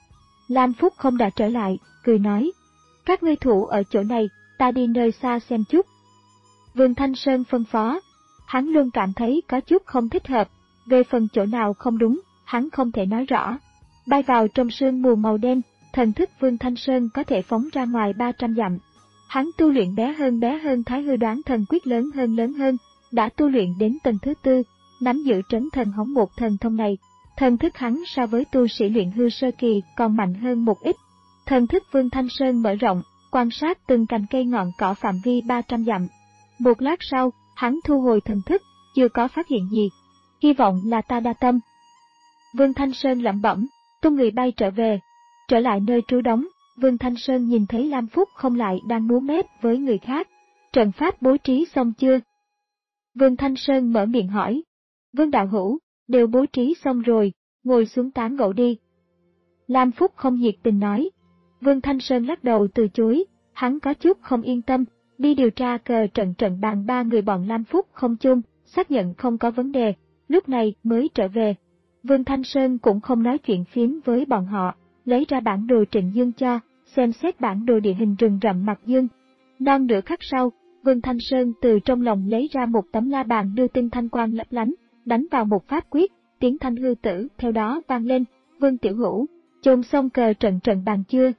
Lam Phúc không đã trở lại, cười nói, các ngươi thủ ở chỗ này, ta đi nơi xa xem chút. Vương Thanh Sơn phân phó, hắn luôn cảm thấy có chút không thích hợp, về phần chỗ nào không đúng, hắn không thể nói rõ. Bay vào trong sương mù màu đen, thần thức Vương Thanh Sơn có thể phóng ra ngoài ba trăm dặm. Hắn tu luyện bé hơn bé hơn Thái Hư Đoán Thần Quyết lớn hơn lớn hơn, đã tu luyện đến tầng thứ tư, nắm giữ trấn thần hống một thần thông này. Thần thức hắn so với tu sĩ luyện hư sơ kỳ còn mạnh hơn một ít. Thần thức Vương Thanh Sơn mở rộng, quan sát từng cành cây ngọn cỏ phạm vi ba trăm dặm. Một lát sau, hắn thu hồi thần thức, chưa có phát hiện gì. Hy vọng là ta đa tâm. Vương Thanh Sơn lẩm bẩm, tung người bay trở về. Trở lại nơi trú đóng, Vương Thanh Sơn nhìn thấy Lam Phúc không lại đang múa mép với người khác. Trận pháp bố trí xong chưa? Vương Thanh Sơn mở miệng hỏi. Vương đạo hữu, đều bố trí xong rồi, ngồi xuống tán gẫu đi. Lam Phúc không nhiệt tình nói. Vương Thanh Sơn lắc đầu từ chối, hắn có chút không yên tâm, đi điều tra cờ trận trận bàn ba người bọn Lam Phúc không chung, xác nhận không có vấn đề, lúc này mới trở về. Vương Thanh Sơn cũng không nói chuyện phiếm với bọn họ, lấy ra bản đồ Trịnh Dương cho, xem xét bản đồ địa hình rừng rậm Mạc Dương. Non nửa khắc sau, Vương Thanh Sơn từ trong lòng lấy ra một tấm la bàn đưa tinh thanh quang lấp lánh, đánh vào một pháp quyết, tiếng thanh hư tử theo đó vang lên. Vương Tiểu Hữu, chôn xong cờ trận trận bàn chưa?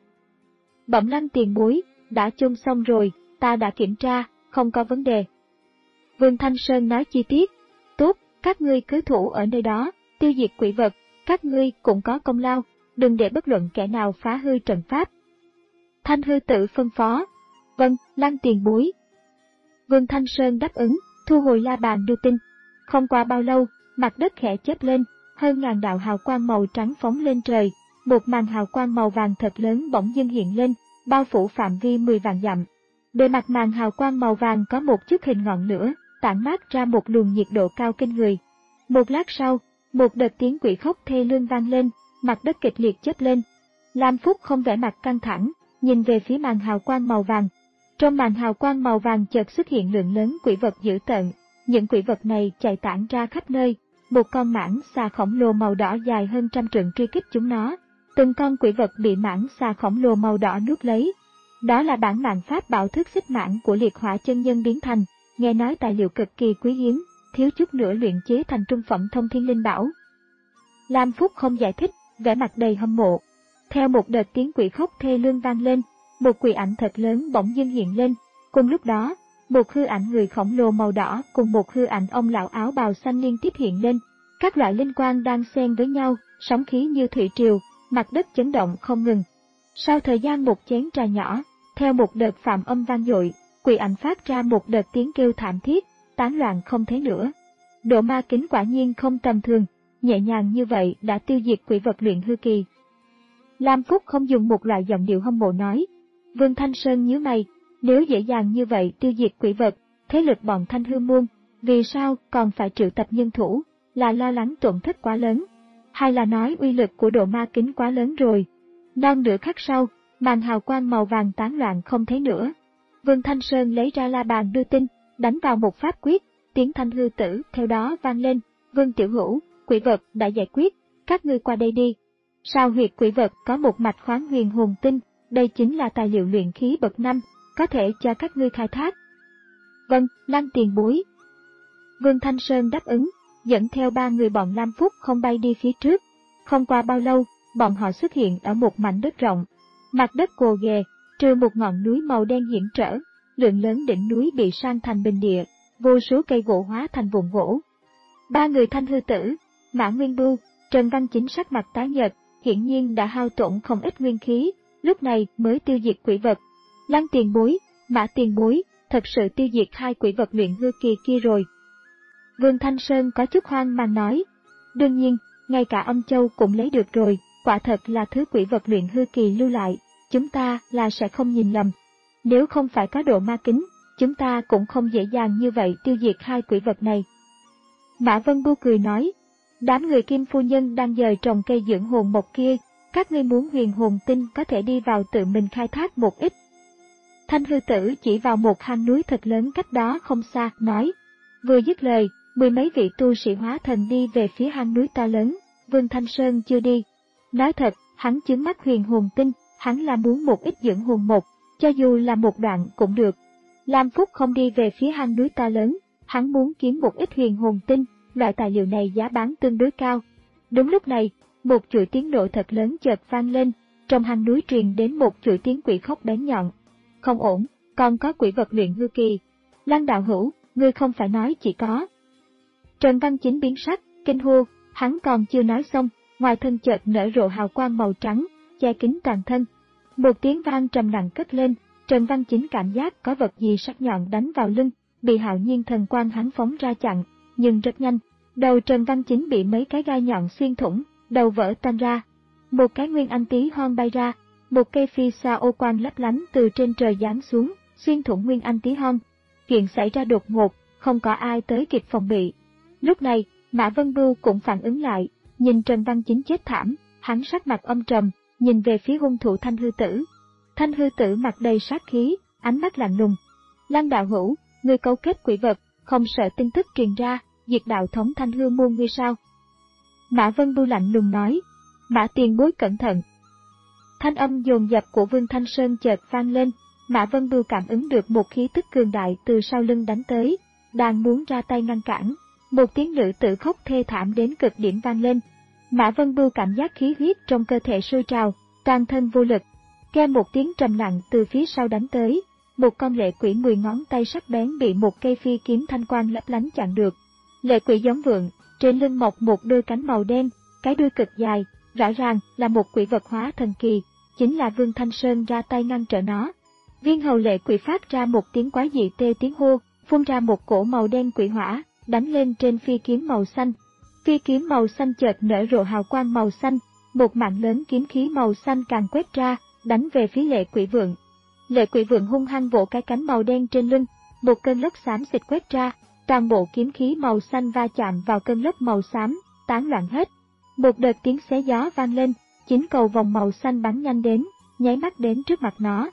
Bẩm Lăng tiền bối, đã chôn xong rồi, ta đã kiểm tra, không có vấn đề. Vương Thanh Sơn nói chi tiết, tốt, các ngươi cứ thủ ở nơi đó, tiêu diệt quỷ vật, các ngươi cũng có công lao, đừng để bất luận kẻ nào phá hư trận pháp. Thanh hư tử phân phó, vâng, Lăng tiền bối. Vương Thanh Sơn đáp ứng, thu hồi la bàn đưa tin. Không qua bao lâu, mặt đất khẽ chớp lên, hơn ngàn đạo hào quang màu trắng phóng lên trời, một màn hào quang màu vàng thật lớn bỗng dưng hiện lên, bao phủ phạm vi mười vạn dặm. Bề mặt màn hào quang màu vàng có một chút hình ngọn lửa, tản mát ra một luồng nhiệt độ cao kinh người. Một lát sau, một đợt tiếng quỷ khóc thê lương vang lên, mặt đất kịch liệt chớp lên. Lam Phúc không vẻ mặt căng thẳng, nhìn về phía màn hào quang màu vàng. Trong màn hào quang màu vàng chợt xuất hiện lượng lớn quỷ vật dữ tợn, những quỷ vật này chạy tản ra khắp nơi, một con mãng xà khổng lồ màu đỏ dài hơn trăm trượng truy kích chúng nó. Từng con quỷ vật bị mãng xà khổng lồ màu đỏ nuốt lấy. Đó là bản mạng pháp bảo thức xích mãng của liệt hỏa chân nhân biến thành, nghe nói tài liệu cực kỳ quý hiếm, thiếu chút nữa luyện chế thành trung phẩm thông thiên linh bảo. Lam Phúc không giải thích, vẻ mặt đầy hâm mộ. Theo một đợt tiếng quỷ khóc thê lương vang lên, một quỷ ảnh thật lớn bỗng dưng hiện lên. Cùng lúc đó, một hư ảnh người khổng lồ màu đỏ cùng một hư ảnh ông lão áo bào xanh liên tiếp hiện lên. Các loại linh quang đang xen với nhau, sóng khí như thủy triều, mặt đất chấn động không ngừng. Sau thời gian một chén trà nhỏ, theo một đợt phạm âm vang dội, quỷ ảnh phát ra một đợt tiếng kêu thảm thiết, tán loạn không thấy nữa. Độ ma kính quả nhiên không tầm thường, nhẹ nhàng như vậy đã tiêu diệt quỷ vật luyện hư kỳ. Lam Phúc không dùng một loại giọng điệu hâm mộ nói. Vương Thanh Sơn nhíu mày, nếu dễ dàng như vậy tiêu diệt quỷ vật, thế lực bọn Thanh Hư Môn, vì sao còn phải triệu tập nhân thủ, là lo lắng tổn thất quá lớn, hay là nói uy lực của độ ma kính quá lớn rồi? Non nửa khắc sau, màn hào quang màu vàng tán loạn không thấy nữa. Vương Thanh Sơn lấy ra la bàn đưa tin, đánh vào một pháp quyết, tiếng Thanh Hư Tử theo đó vang lên. Vương Tiểu Hữu, quỷ vật đã giải quyết, các ngươi qua đây đi. Sao huyệt quỷ vật có một mạch khoáng huyền hồn tinh, đây chính là tài liệu luyện khí bậc năm, có thể cho các ngươi khai thác. Vâng, Lăng tiền bối. Vương Thanh Sơn đáp ứng, dẫn theo ba người bọn Lam Phúc không bay đi phía trước. Không qua bao lâu, bọn họ xuất hiện ở một mảnh đất rộng. Mặt đất gồ ghề, trừ một ngọn núi màu đen hiểm trở, lượng lớn đỉnh núi bị san thành bình địa, vô số cây gỗ hóa thành vụn gỗ. Ba người Thanh Hư Tử, Mã Nguyên Bưu, Trần Văn Chính sắc mặt tái nhợt, hiển nhiên đã hao tổn không ít nguyên khí, lúc này mới tiêu diệt quỷ vật. Lăng tiền bối, Mã tiền bối, thật sự tiêu diệt hai quỷ vật luyện hư kỳ kia rồi. Vương Thanh Sơn có chút hoang mang nói, đương nhiên, ngay cả âm châu cũng lấy được rồi, quả thật là thứ quỷ vật luyện hư kỳ lưu lại, chúng ta là sẽ không nhìn lầm. Nếu không phải có độ ma kính, chúng ta cũng không dễ dàng như vậy tiêu diệt hai quỷ vật này. Mã Vân Bưu cười nói, đám người Kim phu nhân đang dời trồng cây dưỡng hồn mộc kia, các ngươi muốn huyền hồn tinh có thể đi vào tự mình khai thác một ít. Thanh Hư Tử chỉ vào một hang núi thật lớn cách đó không xa, nói. Vừa dứt lời, mười mấy vị tu sĩ hóa thần đi về phía hang núi to lớn, Vương Thanh Sơn chưa đi. Nói thật, hắn chướng mắt huyền hồn tinh, hắn là muốn một ít dưỡng hồn mộc, cho dù là một đoạn cũng được. Lam Phúc không đi về phía hang núi to lớn, hắn muốn kiếm một ít huyền hồn tinh, loại tài liệu này giá bán tương đối cao. Đúng lúc này, một chuỗi tiếng nổ thật lớn chợt vang lên, trong hang núi truyền đến một chuỗi tiếng quỷ khóc bén nhọn. Không ổn, còn có quỷ vật luyện hư kỳ. Lăng đạo hữu, ngươi không phải nói chỉ có. Trần Văn Chính biến sắc, kinh hô, hắn còn chưa nói xong, ngoài thân chợt nở rộ hào quang màu trắng, che kín toàn thân. Một tiếng vang trầm nặng cất lên, Trần Văn Chính cảm giác có vật gì sắc nhọn đánh vào lưng, bị hạo nhiên thần quang hắn phóng ra chặn, nhưng rất nhanh, đầu Trần Văn Chính bị mấy cái gai nhọn xuyên thủng, đầu vỡ tan ra. Một cái nguyên anh tí hon bay ra, một cây phi sa ô quang lấp lánh từ trên trời giáng xuống, xuyên thủng nguyên anh tí hon. Chuyện xảy ra đột ngột, không có ai tới kịp phòng bị. Lúc này, Mã Vân Bưu cũng phản ứng lại, nhìn Trần Văn Chính chết thảm, hắn sắc mặt âm trầm, nhìn về phía hung thủ Thanh Hư Tử. Thanh Hư Tử mặt đầy sát khí, ánh mắt lạnh lùng. Lăng đạo hữu, ngươi cấu kết quỷ vật, không sợ tin tức truyền ra, diệt đạo thống Thanh Hư môn ngươi sao? Mã Vân Bưu lạnh lùng nói. Mã tiền bối cẩn thận. Thanh âm dồn dập của Vương Thanh Sơn chợt vang lên, Mã Vân Bưu cảm ứng được một khí tức cường đại từ sau lưng đánh tới, đang muốn ra tay ngăn cản. Một tiếng nữ tử khóc thê thảm đến cực điểm vang lên. Mã Vân Bưu cảm giác khí huyết trong cơ thể sôi trào, toàn thân vô lực. Nghe một tiếng trầm nặng từ phía sau đánh tới, một con lệ quỷ mười ngón tay sắc bén bị một cây phi kiếm thanh quang lấp lánh chặn được. Lệ quỷ giống vượn, trên lưng mọc một đôi cánh màu đen, cái đuôi cực dài, rõ ràng là một quỷ vật hóa thần kỳ, chính là Vương Thanh Sơn ra tay ngăn trở nó. Viên hầu lệ quỷ phát ra một tiếng quái dị tê tiếng hô, phun ra một cổ màu đen quỷ hỏa, đánh lên trên phi kiếm màu xanh. Phi kiếm màu xanh chợt nở rộ hào quang màu xanh, một mạng lớn kiếm khí màu xanh càng quét ra, đánh về phía lệ quỷ vượn. Lệ quỷ vượn hung hăng vỗ cái cánh màu đen trên lưng, một cơn lốc xám xịt quét ra, toàn bộ kiếm khí màu xanh va chạm vào cơn lốc màu xám, tán loạn hết. Một đợt tiếng xé gió vang lên, chín cầu vòng màu xanh bắn nhanh đến, nháy mắt đến trước mặt nó.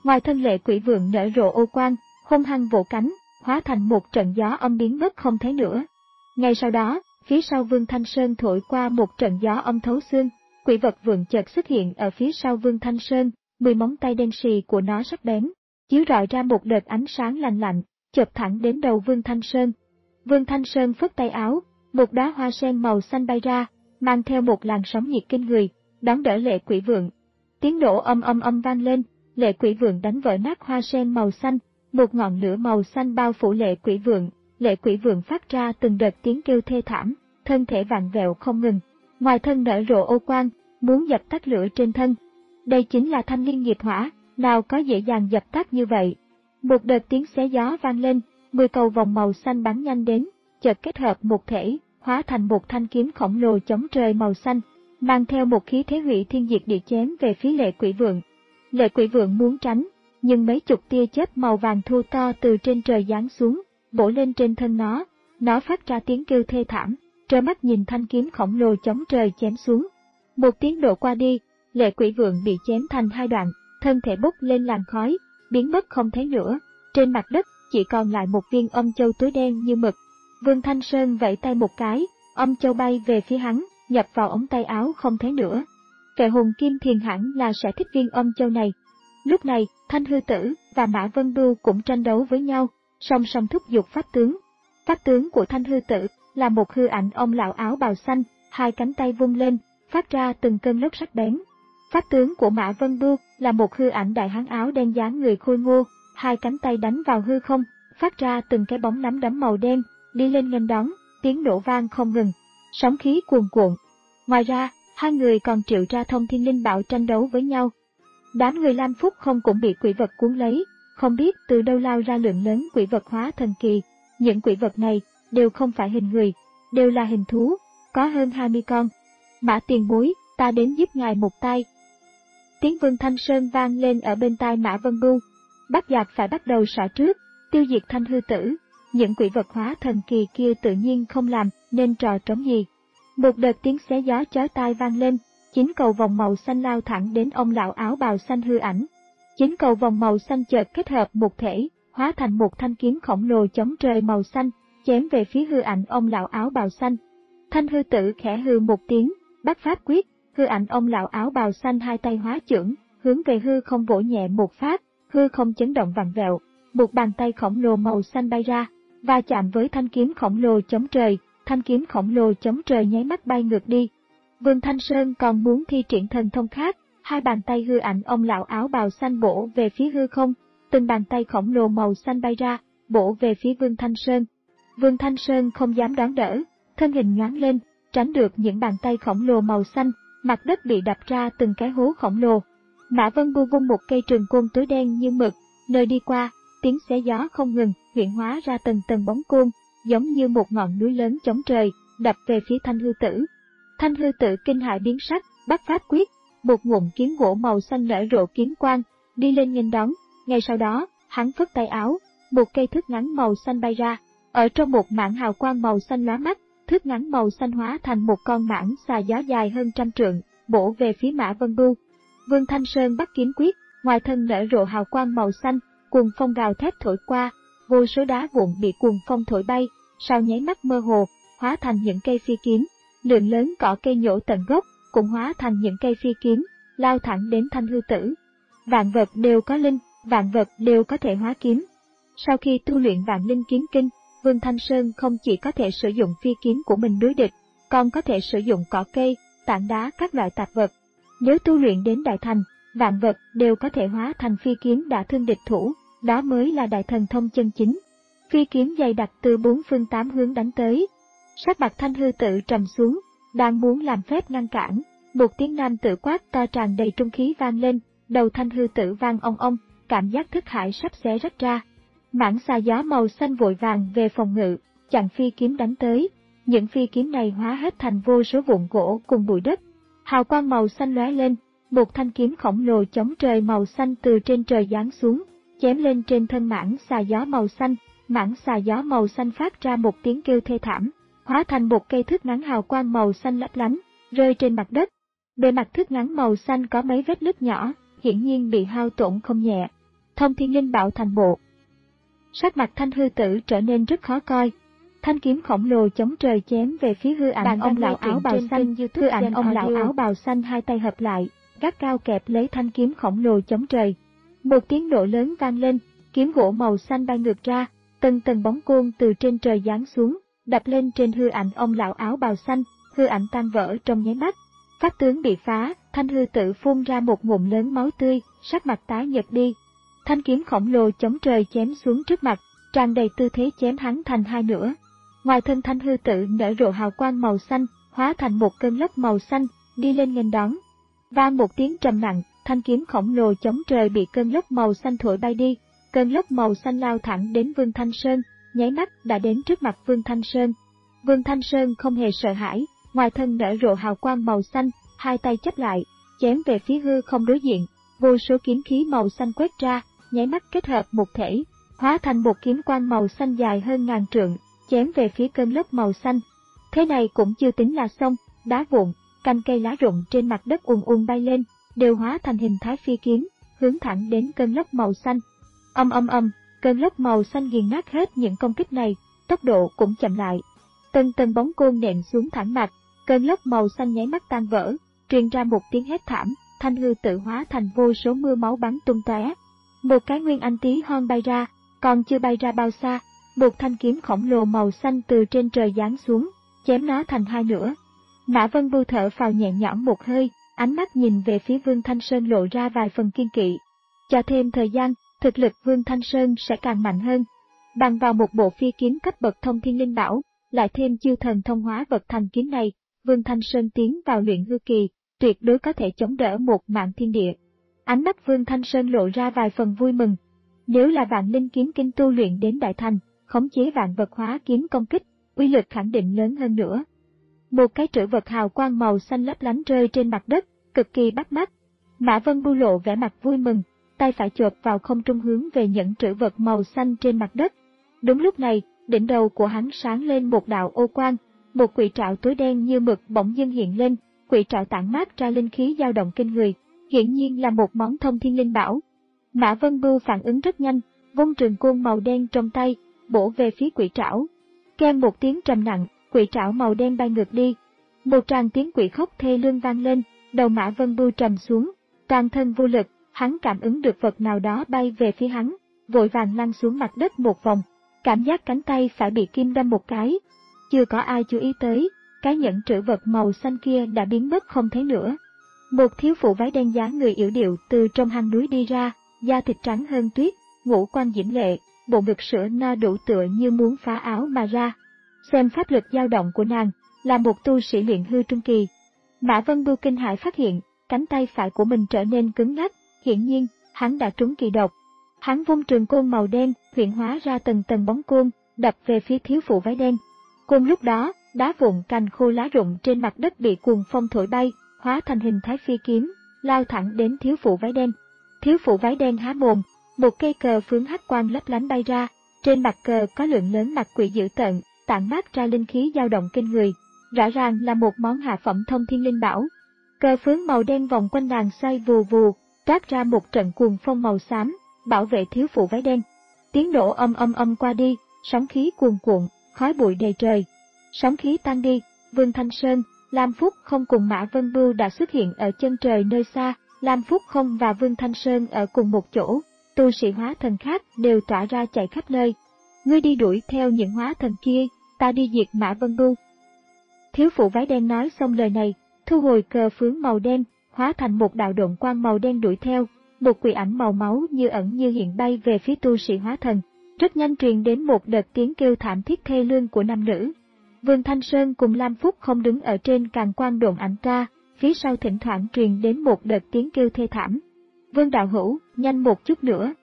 Ngoài thân Lệ Quỷ Vượng nở rộ ô quang, hung hăng vỗ cánh, hóa thành một trận gió âm biến mất không thấy nữa. Ngay sau đó, phía sau Vương Thanh Sơn thổi qua một trận gió âm thấu xương, quỷ vật vượng chợt xuất hiện ở phía sau Vương Thanh Sơn, mười móng tay đen sì của nó sắc bén, chiếu rọi ra một đợt ánh sáng lạnh lạnh, chộp thẳng đến đầu Vương Thanh Sơn. Vương Thanh Sơn phất tay áo, một đóa hoa sen màu xanh bay ra, mang theo một làn sóng nhiệt kinh người, đón đỡ Lệ Quỷ Vượng. Tiếng nổ âm âm âm vang lên, Lệ Quỷ Vượng đánh vỡ nát hoa sen màu xanh, một ngọn lửa màu xanh bao phủ Lệ Quỷ Vượng. Lệ Quỷ Vượng phát ra từng đợt tiếng kêu thê thảm, thân thể vặn vẹo không ngừng, ngoài thân nở rộ ô quang, muốn dập tắt lửa trên thân. Đây chính là thanh liên nghiệp hỏa, nào có dễ dàng dập tắt như vậy. Một đợt tiếng xé gió vang lên, mười cầu vòng màu xanh bắn nhanh đến, chợt kết hợp một thể, hóa thành một thanh kiếm khổng lồ chống trời màu xanh, mang theo một khí thế hủy thiên diệt địa chém về phía Lệ Quỷ Vượng. Lệ Quỷ Vượng muốn tránh, nhưng mấy chục tia chớp màu vàng thu to từ trên trời giáng xuống, bổ lên trên thân nó, nó phát ra tiếng kêu thê thảm, trơ mắt nhìn thanh kiếm khổng lồ chống trời chém xuống. Một tiếng nổ qua đi, Lệ Quỷ Vượng bị chém thành hai đoạn, thân thể bốc lên làn khói, biến mất không thấy nữa. Trên mặt đất chỉ còn lại một viên âm châu tối đen như mực. Vương Thanh Sơn vẫy tay một cái, âm châu bay về phía hắn, nhập vào ống tay áo không thấy nữa. Vệ hồn Kim Thiền hẳn là sẽ thích viên âm châu này. Lúc này, Thanh Hư Tử và Mã Vân Bưu cũng tranh đấu với nhau, song song thúc giục pháp tướng. Pháp tướng của Thanh Hư Tử là một hư ảnh ông lão áo bào xanh, hai cánh tay vung lên, phát ra từng cơn lốc sắc bén. Pháp tướng của Mã Vân Bưu là một hư ảnh đại hán áo đen dáng người khôi ngô, hai cánh tay đánh vào hư không, phát ra từng cái bóng nắm đấm màu đen, đi lên nghênh đón, tiếng nổ vang không ngừng, sóng khí cuồn cuộn. Ngoài ra, hai người còn triệu ra Thông Thiên Linh Bảo tranh đấu với nhau. Đám người Lam Phúc không cũng bị quỷ vật cuốn lấy, không biết từ đâu lao ra lượng lớn quỷ vật hóa thần kỳ. Những quỷ vật này đều không phải hình người, đều là hình thú, có hơn hai mươi con. Mã tiền bối, ta đến giúp ngài một tay. Tiếng Vương Thanh Sơn vang lên ở bên tai Mã Vân Bưu. Bác Giạc phải bắt đầu xả trước, tiêu diệt Thanh Hư Tử. Những quỷ vật hóa thần kỳ kia tự nhiên không làm nên trò trống gì. Một đợt tiếng xé gió chói tai vang lên, chín cầu vòng màu xanh lao thẳng đến ông lão áo bào xanh hư ảnh. Chín cầu vòng màu xanh chợt kết hợp một thể, hóa thành một thanh kiếm khổng lồ chống trời màu xanh, chém về phía hư ảnh ông lão áo bào xanh. Thanh Hư Tử khẽ hư một tiếng, bắt pháp quyết, hư ảnh ông lão áo bào xanh hai tay hóa chưởng, hướng về hư không vỗ nhẹ một phát, hư không chấn động vặn vẹo, một bàn tay khổng lồ màu xanh bay ra, và chạm với thanh kiếm khổng lồ chống trời, thanh kiếm khổng lồ chống trời nháy mắt bay ngược đi. Vương Thanh Sơn còn muốn thi triển thần thông khác, hai bàn tay hư ảnh ông lão áo bào xanh bổ về phía hư không, từng bàn tay khổng lồ màu xanh bay ra, bổ về phía Vương Thanh Sơn. Vương Thanh Sơn không dám đón đỡ, thân hình nhoáng lên, tránh được những bàn tay khổng lồ màu xanh, mặt đất bị đập ra từng cái hố khổng lồ. Mã Vân Bưu vung một cây trường côn tối đen như mực, nơi đi qua, tiếng xé gió không ngừng, hiện hóa ra từng tầng bóng côn, giống như một ngọn núi lớn chống trời, đập về phía Thanh Hư Tử. Thanh Hư Tử kinh hãi biến sắc, bắt pháp quyết, một ngụm kiếm gỗ màu xanh nở rộ kiếm quang, đi lên nghênh đón. Ngay sau đó, hắn phất tay áo, một cây thước ngắn màu xanh bay ra, ở trong một mảng hào quang màu xanh lóa mắt, thước ngắn màu xanh hóa thành một con mãng xà gió dài hơn trăm trượng, bổ về phía Mã Vân Bưu. Vương Thanh Sơn bắt kiếm quyết, ngoài thân nở rộ hào quang màu xanh, cuồng phong gào thét thổi qua, vô số đá vụn bị cuồng phong thổi bay, sau nháy mắt mơ hồ, hóa thành những cây phi kiếm. Lượng lớn cỏ cây nhổ tận gốc, cũng hóa thành những cây phi kiếm, lao thẳng đến Thanh Hư Tử. Vạn vật đều có linh, vạn vật đều có thể hóa kiếm. Sau khi tu luyện Vạn Linh Kiếm Kinh, Vương Thanh Sơn không chỉ có thể sử dụng phi kiếm của mình đối địch, còn có thể sử dụng cỏ cây, tảng đá các loại tạp vật. Nếu tu luyện đến đại thành, vạn vật đều có thể hóa thành phi kiếm đả thương địch thủ, đó mới là đại thần thông chân chính. Phi kiếm dày đặc từ bốn phương tám hướng đánh tới. Sắc mặt Thanh Hư Tử trầm xuống, đang muốn làm phép ngăn cản, một tiếng nam tử quát to tràn đầy trung khí vang lên, đầu Thanh Hư Tử vang ong ong, cảm giác thức hải sắp xé rách ra. Mãng xà gió màu xanh vội vàng về phòng ngự, chặn phi kiếm đánh tới. Những phi kiếm này hóa hết thành vô số vụn gỗ cùng bụi đất. Hào quang màu xanh lóe lên, một thanh kiếm khổng lồ chống trời màu xanh từ trên trời giáng xuống, chém lên trên thân mãng xà gió màu xanh. Mãng xà gió màu xanh phát ra một tiếng kêu thê thảm, hóa thành một cây thước ngắn hào quang màu xanh lấp lánh, rơi trên mặt đất. Bề mặt thước ngắn màu xanh có mấy vết nứt nhỏ, hiển nhiên bị hao tổn không nhẹ. Thông Thiên Linh Bảo thành bộ. Sắc mặt Thanh Hư Tử trở nên rất khó coi. Thanh kiếm khổng lồ chống trời chém về phía hư ảnh ông lão áo bào xanh, hư ảnh ông lão áo bào xanh hai tay hợp lại, gắt cao kẹp lấy thanh kiếm khổng lồ chống trời. Một tiếng nổ lớn vang lên, kiếm gỗ màu xanh bay ngược ra, từng tầng bóng côn từ trên trời giáng xuống, đập lên trên hư ảnh ông lão áo bào xanh, hư ảnh tan vỡ trong nháy mắt. Pháp tướng bị phá, Thanh Hư Tử phun ra một ngụm lớn máu tươi, sắc mặt tái nhợt đi. Thanh kiếm khổng lồ chống trời chém xuống trước mặt, tràn đầy tư thế chém hắn thành hai nửa. Ngoài thân Thanh Hư Tử nở rộ hào quang màu xanh, hóa thành một cơn lốc màu xanh, đi lên nghênh đón. Vang một tiếng trầm nặng, thanh kiếm khổng lồ chống trời bị cơn lốc màu xanh thổi bay đi. Cơn lốc màu xanh lao thẳng đến Vương Thanh Sơn, nháy mắt đã đến trước mặt Vương Thanh Sơn. Vương Thanh Sơn không hề sợ hãi, ngoài thân nở rộ hào quang màu xanh, hai tay chắp lại, chém về phía hư không đối diện. Vô số kiếm khí màu xanh quét ra, nháy mắt kết hợp một thể, hóa thành một kiếm quang màu xanh dài hơn ngàn trượng, chém về phía cơn lốc màu xanh. Thế này cũng chưa tính là xong, đá vụn, cành cây lá rụng trên mặt đất ùn ùn bay lên, đều hóa thành hình thái phi kiếm, hướng thẳng đến cơn lốc màu xanh. Âm âm âm, cơn lốc màu xanh nghiền nát hết những công kích này, tốc độ cũng chậm lại. Từng tầng bóng côn nện xuống thẳng mặt, cơn lốc màu xanh nháy mắt tan vỡ, truyền ra một tiếng hét thảm, Thanh Hư Tử hóa thành vô số mưa máu bắn tung tóe. Một cái nguyên anh tí hon bay ra, còn chưa bay ra bao xa, một thanh kiếm khổng lồ màu xanh từ trên trời giáng xuống, chém nó thành hai nửa. Mã Vân Bưu thở phào nhẹ nhõm một hơi, ánh mắt nhìn về phía Vương Thanh Sơn lộ ra vài phần kiên kỵ. Cho thêm thời gian, thực lực Vương Thanh Sơn sẽ càng mạnh hơn. Bằng vào một bộ phi kiếm cấp bậc Thông Thiên Linh Bảo, lại thêm chiêu thần thông hóa vật thành kiếm này, Vương Thanh Sơn tiến vào luyện hư kỳ, tuyệt đối có thể chống đỡ một mạng thiên địa. Ánh mắt Vương Thanh Sơn lộ ra vài phần vui mừng. Nếu là vạn linh kiếm kinh tu luyện đến đại thành, khống chế vạn vật hóa kiếm công kích, uy lực khẳng định lớn hơn nữa. Một cái trữ vật hào quang màu xanh lấp lánh rơi trên mặt đất, cực kỳ bắt mắt. Mã Vân Bưu lộ vẻ mặt vui mừng, tay phải chộp vào không trung hướng về những trữ vật màu xanh trên mặt đất. Đúng lúc này, đỉnh đầu của hắn sáng lên một đạo ô quang, một quỷ trảo tối đen như mực bỗng dưng hiện lên, quỷ trảo tản mát ra linh khí dao động kinh người, hiển nhiên là một món thông thiên linh bảo. Mã Vân Bưu phản ứng rất nhanh, vung trường côn màu đen trong tay, bổ về phía quỷ trảo. Keng một tiếng trầm nặng, quỷ trảo màu đen bay ngược đi. Một tràng tiếng quỷ khóc thê lương vang lên, đầu Mã Vân Bưu trầm xuống, toàn thân vô lực, hắn cảm ứng được vật nào đó bay về phía hắn, vội vàng lăn xuống mặt đất một vòng, cảm giác cánh tay phải bị kim đâm một cái. Chưa có ai chú ý tới, cái nhẫn trữ vật màu xanh kia đã biến mất không thấy nữa. Một thiếu phụ váy đen dáng người yểu điệu từ trong hang núi đi ra, da thịt trắng hơn tuyết, ngũ quan diễm lệ, bộ ngực sữa no đủ tựa như muốn phá áo mà ra. Xem pháp lực dao động của nàng, là một tu sĩ luyện hư trung kỳ. Mã Vân Bưu kinh hãi phát hiện, cánh tay phải của mình trở nên cứng ngắc, hiển nhiên, hắn đã trúng kỳ độc. Hắn vung trường côn màu đen, hiện hóa ra từng tầng bóng côn, đập về phía thiếu phụ váy đen. Cùng lúc đó, đá vụn cành khô lá rụng trên mặt đất bị cuồng phong thổi bay, hóa thành hình thái phi kiếm, lao thẳng đến thiếu phụ váy đen. Thiếu phụ váy đen há mồm, một cây cờ phướng hắc quang lấp lánh bay ra, trên mặt cờ có lượng lớn mặt quỷ dữ tợn, tản mát ra linh khí dao động kinh người, rõ ràng là một món hạ phẩm thông thiên linh bảo. Cờ phướng màu đen vòng quanh nàng xoay vù vù, trát ra một trận cuồng phong màu xám, bảo vệ thiếu phụ váy đen. Tiếng nổ âm âm âm qua đi, sóng khí cuồn cuộn, khói bụi đầy trời. Sóng khí tan đi, Vương Thanh Sơn, Lam Phúc Không cùng Mã Vân Bưu đã xuất hiện ở chân trời nơi xa. Lam Phúc Không và Vương Thanh Sơn ở cùng một chỗ, tu sĩ hóa thần khác đều tỏa ra chạy khắp nơi. Ngươi đi đuổi theo những hóa thần kia, ta đi diệt Mã Vân Bưu. Thiếu phụ váy đen nói xong lời này, thu hồi cờ phướng màu đen, hóa thành một đạo độn quang màu đen đuổi theo, một quỷ ảnh màu máu như ẩn như hiện bay về phía tu sĩ hóa thần. Rất nhanh truyền đến một đợt tiếng kêu thảm thiết thê lương của nam nữ. Vương Thanh Sơn cùng Lam Phúc Không đứng ở trên càn quang độn ảnh ca, phía sau thỉnh thoảng truyền đến một đợt tiếng kêu thê thảm. Vương đạo hữu, nhanh một chút nữa.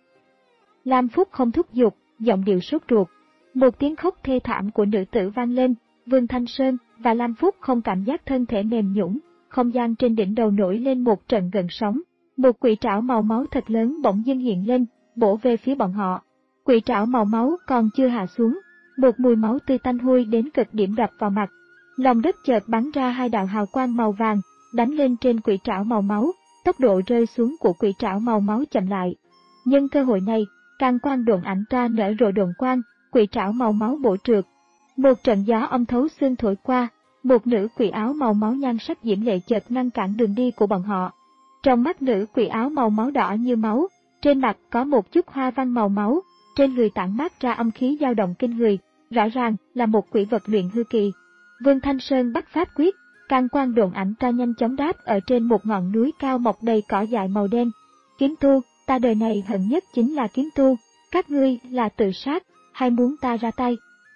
Lam Phúc Không thúc giục, giọng điệu sốt ruột. Một tiếng khóc thê thảm của nữ tử vang lên, Vương Thanh Sơn và Lam Phúc Không cảm giác thân thể mềm nhũn, không gian trên đỉnh đầu nổi lên một trận gợn sóng. Một quỷ trảo màu máu thật lớn bỗng dưng hiện lên, bổ về phía bọn họ. Quỷ trảo màu máu còn chưa hạ xuống, một mùi máu tươi tanh hôi đến cực điểm đập vào mặt. Lòng đất chợt bắn ra hai đạo hào quang màu vàng, đánh lên trên quỷ trảo màu máu, tốc độ rơi xuống của quỷ trảo màu máu chậm lại. Nhân cơ hội này, can quang độn ảnh ra nở rộ độn quang, quỷ trảo màu máu bổ trượt. Một trận gió âm thấu xương thổi qua, một nữ quỷ áo màu máu nhan sắc diễm lệ chợt ngăn cản đường đi của bọn họ. Trong mắt nữ quỷ áo màu máu đỏ như máu, trên mặt có một chút hoa văn màu máu, trên người tản mát ra âm khí dao động kinh người, rõ ràng là một quỷ vật luyện hư kỳ. Vương Thanh Sơn bắt pháp quyết, can quang độn ảnh ra nhanh chóng đáp ở trên một ngọn núi cao mọc đầy cỏ dại màu đen. Kiếm tu, ta đời này hận nhất chính là kiếm tu, các ngươi là tự sát, hay muốn ta ra tay?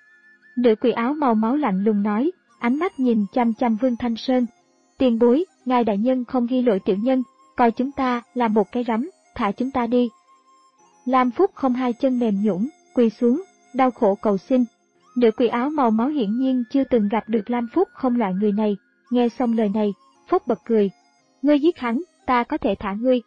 Nữ quỷ áo màu máu lạnh lùng nói, ánh mắt nhìn chăm chăm Vương Thanh Sơn. Tiền bối, ngài đại nhân không ghi lỗi tiểu nhân, coi chúng ta là một cái rắm, thả chúng ta đi. Lam Phúc không hai chân mềm nhũn, quỳ xuống, đau khổ cầu xin. Nữ quỷ áo màu máu hiển nhiên chưa từng gặp được Lam Phúc không loại người này, nghe xong lời này, Phúc bật cười. Ngươi giết hắn, ta có thể thả ngươi.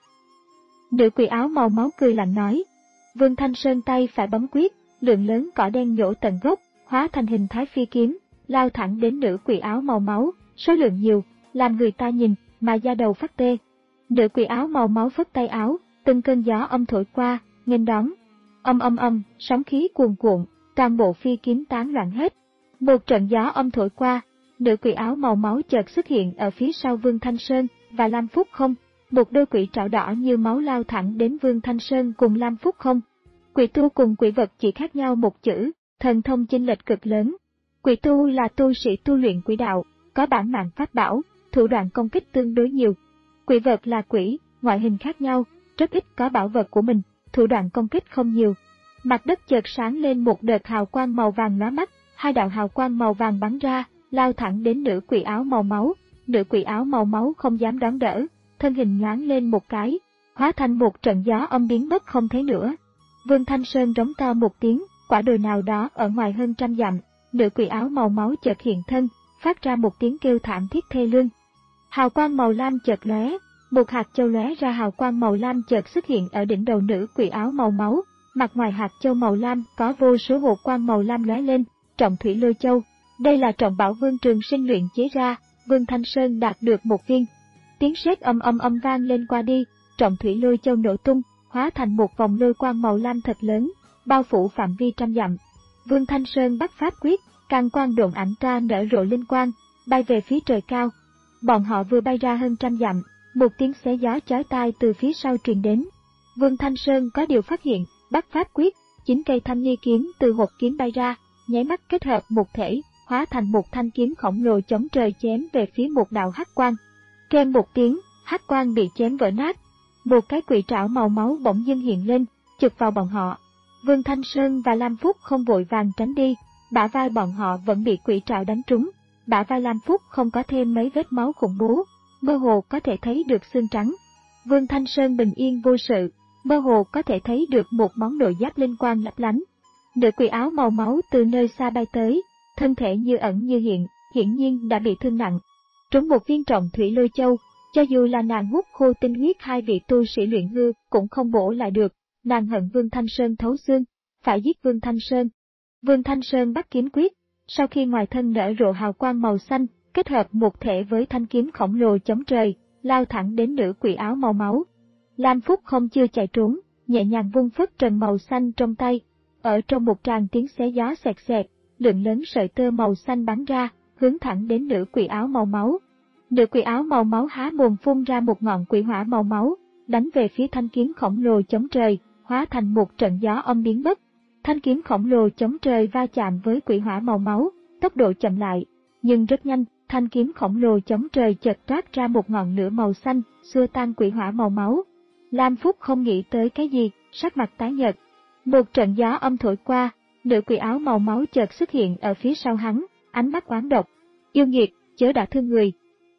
Nữ quỷ áo màu máu cười lạnh nói. Vương Thanh Sơn tay phải bấm quyết, lượng lớn cỏ đen nhổ tận gốc, hóa thành hình thái phi kiếm, lao thẳng đến nữ quỷ áo màu máu, số lượng nhiều, làm người ta nhìn, mà da đầu phát tê. Nữ quỷ áo màu máu phất tay áo, từng cơn gió âm thổi qua, nghênh đón. Âm âm âm, sóng khí cuồn cuộn, toàn bộ phi kiếm tán loạn hết. Một trận gió âm thổi qua, nữ quỷ áo màu máu chợt xuất hiện ở phía sau Vương Thanh Sơn và Lam Phúc không. Một đôi quỷ trảo đỏ như máu lao thẳng đến Vương Thanh Sơn cùng Lam Phúc không. Quỷ tu cùng quỷ vật chỉ khác nhau một chữ, thần thông chênh lệch cực lớn. Quỷ tu là tu sĩ tu luyện quỷ đạo, có bản mạng pháp bảo, thủ đoạn công kích tương đối nhiều. Quỷ vật là quỷ, ngoại hình khác nhau, rất ít có bảo vật của mình, thủ đoạn công kích không nhiều. Mặt đất chợt sáng lên một đợt hào quang màu vàng lóa mắt, hai đạo hào quang màu vàng bắn ra, lao thẳng đến nữ quỷ áo màu máu. Nữ quỷ áo màu máu không dám đón đỡ, thân hình nhoáng lên một cái, hóa thành một trận gió âm biến mất không thấy nữa. Vương Thanh Sơn rống to một tiếng, quả đồi nào đó ở ngoài hơn trăm dặm, nữ quỷ áo màu máu chợt hiện thân, phát ra một tiếng kêu thảm thiết thê lương. Hào quang màu lam chợt lóe, một hạt châu lóe ra hào quang màu lam chợt xuất hiện ở đỉnh đầu nữ quỷ áo màu máu, mặt ngoài hạt châu màu lam có vô số hồ quang màu lam lóe lên, trọng thủy lôi châu. Đây là trọng bảo Vương Trường Sinh luyện chế ra, Vương Thanh Sơn đạt được một viên. Tiếng sét âm âm âm vang lên qua đi, trọng thủy lôi châu nổ tung, hóa thành một vòng lôi quang màu lam thật lớn, bao phủ phạm vi trăm dặm. Vương Thanh Sơn bắt pháp quyết, can quang độn ảnh ra nở rộ linh quang, bay về phía trời cao. Bọn họ vừa bay ra hơn trăm dặm, một tiếng xé gió chói tai từ phía sau truyền đến. Vương Thanh Sơn có điều phát hiện, bắt pháp quyết, chín cây thanh ly kiếm từ hộp kiếm bay ra, nháy mắt kết hợp một thể, hóa thành một thanh kiếm khổng lồ chống trời chém về phía một đạo hắc quang. Kèm một tiếng, hắc quang bị chém vỡ nát. Một cái quỷ trảo màu máu bỗng dưng hiện lên, chụp vào bọn họ. Vương Thanh Sơn và Lam Phúc không vội vàng tránh đi, bả vai bọn họ vẫn bị quỷ trảo đánh trúng. Bả vai Lam Phúc không có thêm mấy vết máu khủng bố, mơ hồ có thể thấy được xương trắng. Vương Thanh Sơn bình yên vô sự, mơ hồ có thể thấy được một món đồ giáp linh quang lấp lánh. Nữ quỷ áo màu máu từ nơi xa bay tới, thân thể như ẩn như hiện, hiển nhiên đã bị thương nặng. Trúng một viên trọng thủy lôi châu, cho dù là nàng hút khô tinh huyết hai vị tu sĩ luyện hư cũng không bổ lại được, nàng hận Vương Thanh Sơn thấu xương, phải giết Vương Thanh Sơn. Vương Thanh Sơn bắt kiếm quyết, sau khi ngoài thân nở rộ hào quang màu xanh, kết hợp một thể với thanh kiếm khổng lồ chống trời, lao thẳng đến nữ quỷ áo màu máu. Lam Phúc không chưa chạy trốn, nhẹ nhàng vung phất trần màu xanh trong tay, ở trong một tràng tiếng xé gió xẹt xẹt, lượng lớn sợi tơ màu xanh bắn ra, hướng thẳng đến nữ quỷ áo màu máu. Nữ quỷ áo màu máu há mồm phun ra một ngọn quỷ hỏa màu máu, đánh về phía thanh kiếm khổng lồ chống trời, hóa thành một trận gió âm biến mất. Thanh kiếm khổng lồ chống trời va chạm với quỷ hỏa màu máu, tốc độ chậm lại, nhưng rất nhanh, thanh kiếm khổng lồ chống trời chợt toát ra một ngọn lửa màu xanh, xua tan quỷ hỏa màu máu. Lam Phúc không nghĩ tới cái gì, sắc mặt tái nhợt. Một trận gió âm thổi qua, nữ quỷ áo màu máu chợt xuất hiện ở phía sau hắn, ánh mắt oán độc. Yêu nghiệt, chớ đã thương người.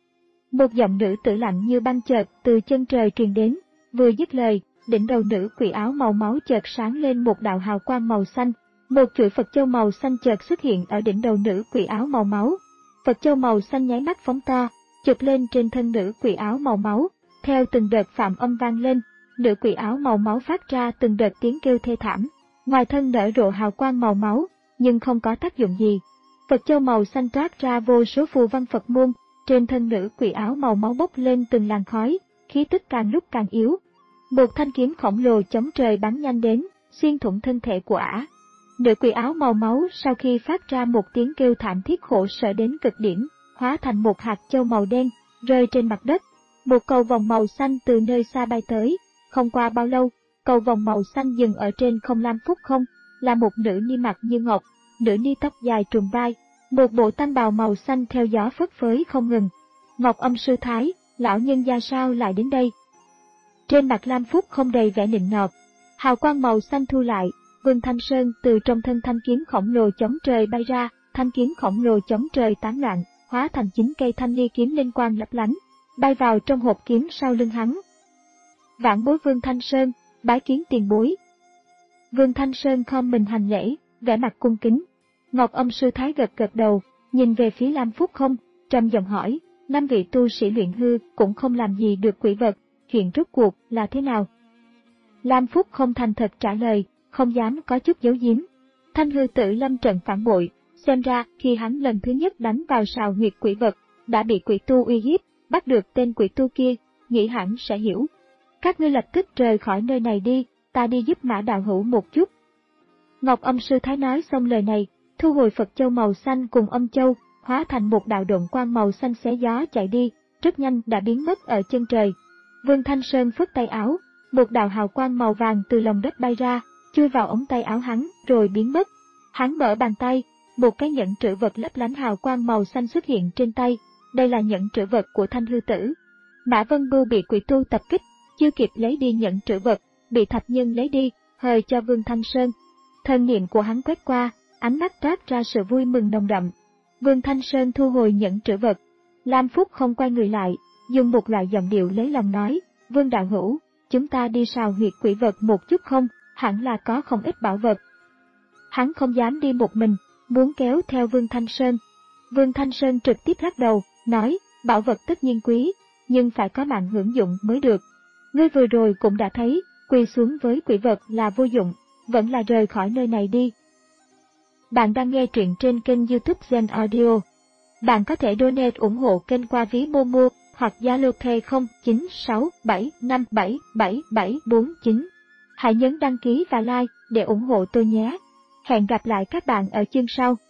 Một giọng nữ tử lạnh như băng chợt từ chân trời truyền đến, vừa dứt lời, đỉnh đầu nữ quỷ áo màu máu chợt sáng lên một đạo hào quang màu xanh, một chuỗi Phật châu màu xanh chợt xuất hiện ở đỉnh đầu nữ quỷ áo màu máu. Phật châu màu xanh nháy mắt phóng to, chụp lên trên thân nữ quỷ áo màu máu, theo từng đợt phạm âm vang lên, nữ quỷ áo màu máu phát ra từng đợt tiếng kêu thê thảm, ngoài thân nở rộ hào quang màu máu, nhưng không có tác dụng gì. Phật châu màu xanh toát ra vô số phù văn Phật môn, trên thân nữ quỷ áo màu máu bốc lên từng làn khói, khí tức càng lúc càng yếu. Một thanh kiếm khổng lồ chống trời bắn nhanh đến, xuyên thủng thân thể của ả. Nữ quỷ áo màu máu sau khi phát ra một tiếng kêu thảm thiết khổ sở đến cực điểm, hóa thành một hạt châu màu đen, rơi trên mặt đất. Một cầu vồng màu xanh từ nơi xa bay tới, không qua bao lâu, cầu vồng màu xanh dừng ở trên không lam phúc không, là một nữ ni mặt như ngọc, nữ ni tóc dài trùm vai, một bộ tăng bào màu xanh theo gió phất phới không ngừng. Ngọc Âm sư thái, lão nhân gia sao lại đến đây? Trên mặt lam phúc không đầy vẻ nịnh nọt, hào quang màu xanh thu lại, Vương Thanh Sơn từ trong thân thanh kiếm khổng lồ chống trời bay ra, thanh kiếm khổng lồ chống trời tán loạn, hóa thành chín cây thanh ly kiếm linh quang lấp lánh, bay vào trong hộp kiếm sau lưng hắn. Vãn bối Vương Thanh Sơn, bái kiến tiền bối. Vương Thanh Sơn khom mình hành lễ, vẻ mặt cung kính. Ngọc Âm sư thái gật gật đầu, nhìn về phía Lam Phúc không, trầm giọng hỏi, năm vị tu sĩ luyện hư cũng không làm gì được quỷ vật, chuyện rốt cuộc là thế nào? Lam Phúc không thành thật trả lời, không dám có chút giấu giếm. Thanh hư tử lâm trận phản bội, xem ra khi hắn lần thứ nhất đánh vào sào huyệt quỷ vật, đã bị quỷ tu uy hiếp, bắt được tên quỷ tu kia, nghĩ hẳn sẽ hiểu. Các ngươi lập tức rời khỏi nơi này đi, ta đi giúp Mã đạo hữu một chút. Ngọc Âm sư thái nói xong lời này, thu hồi Phật châu màu xanh cùng âm châu, hóa thành một đạo động quang màu xanh xé gió chạy đi, rất nhanh đã biến mất ở chân trời. Vương Thanh Sơn phất tay áo, một đạo hào quang màu vàng từ lòng đất bay ra, chui vào ống tay áo hắn rồi biến mất. Hắn mở bàn tay, một cái nhẫn trữ vật lấp lánh hào quang màu xanh xuất hiện trên tay, đây là nhẫn trữ vật của Thanh hư tử. Mã Vân Bưu bị quỷ tu tập kích, chưa kịp lấy đi nhẫn trữ vật, bị thạch nhân lấy đi, hời cho Vương Thanh Sơn. Thân niệm của hắn quét qua, ánh mắt toát ra sự vui mừng nồng đậm. Vương Thanh Sơn thu hồi nhẫn trữ vật. Lam Phúc không quay người lại, dùng một loại giọng điệu lấy lòng nói, Vương đạo hữu, chúng ta đi sào huyệt quỷ vật một chút không, hẳn là có không ít bảo vật. Hắn không dám đi một mình, muốn kéo theo Vương Thanh Sơn. Vương Thanh Sơn trực tiếp lắc đầu, nói, bảo vật tất nhiên quý, nhưng phải có mạng hưởng dụng mới được. Ngươi vừa rồi cũng đã thấy, quỳ xuống với quỷ vật là vô dụng, vẫn là rời khỏi nơi này đi. Bạn đang nghe truyện trên kênh YouTube Zen Audio. Bạn có thể donate ủng hộ kênh qua ví Momo hoặc Zalo Pay không chín sáu bảy năm bảy bảy bảy bốn chín. Hãy nhấn đăng ký và like để ủng hộ tôi nhé. Hẹn gặp lại các bạn ở chương sau.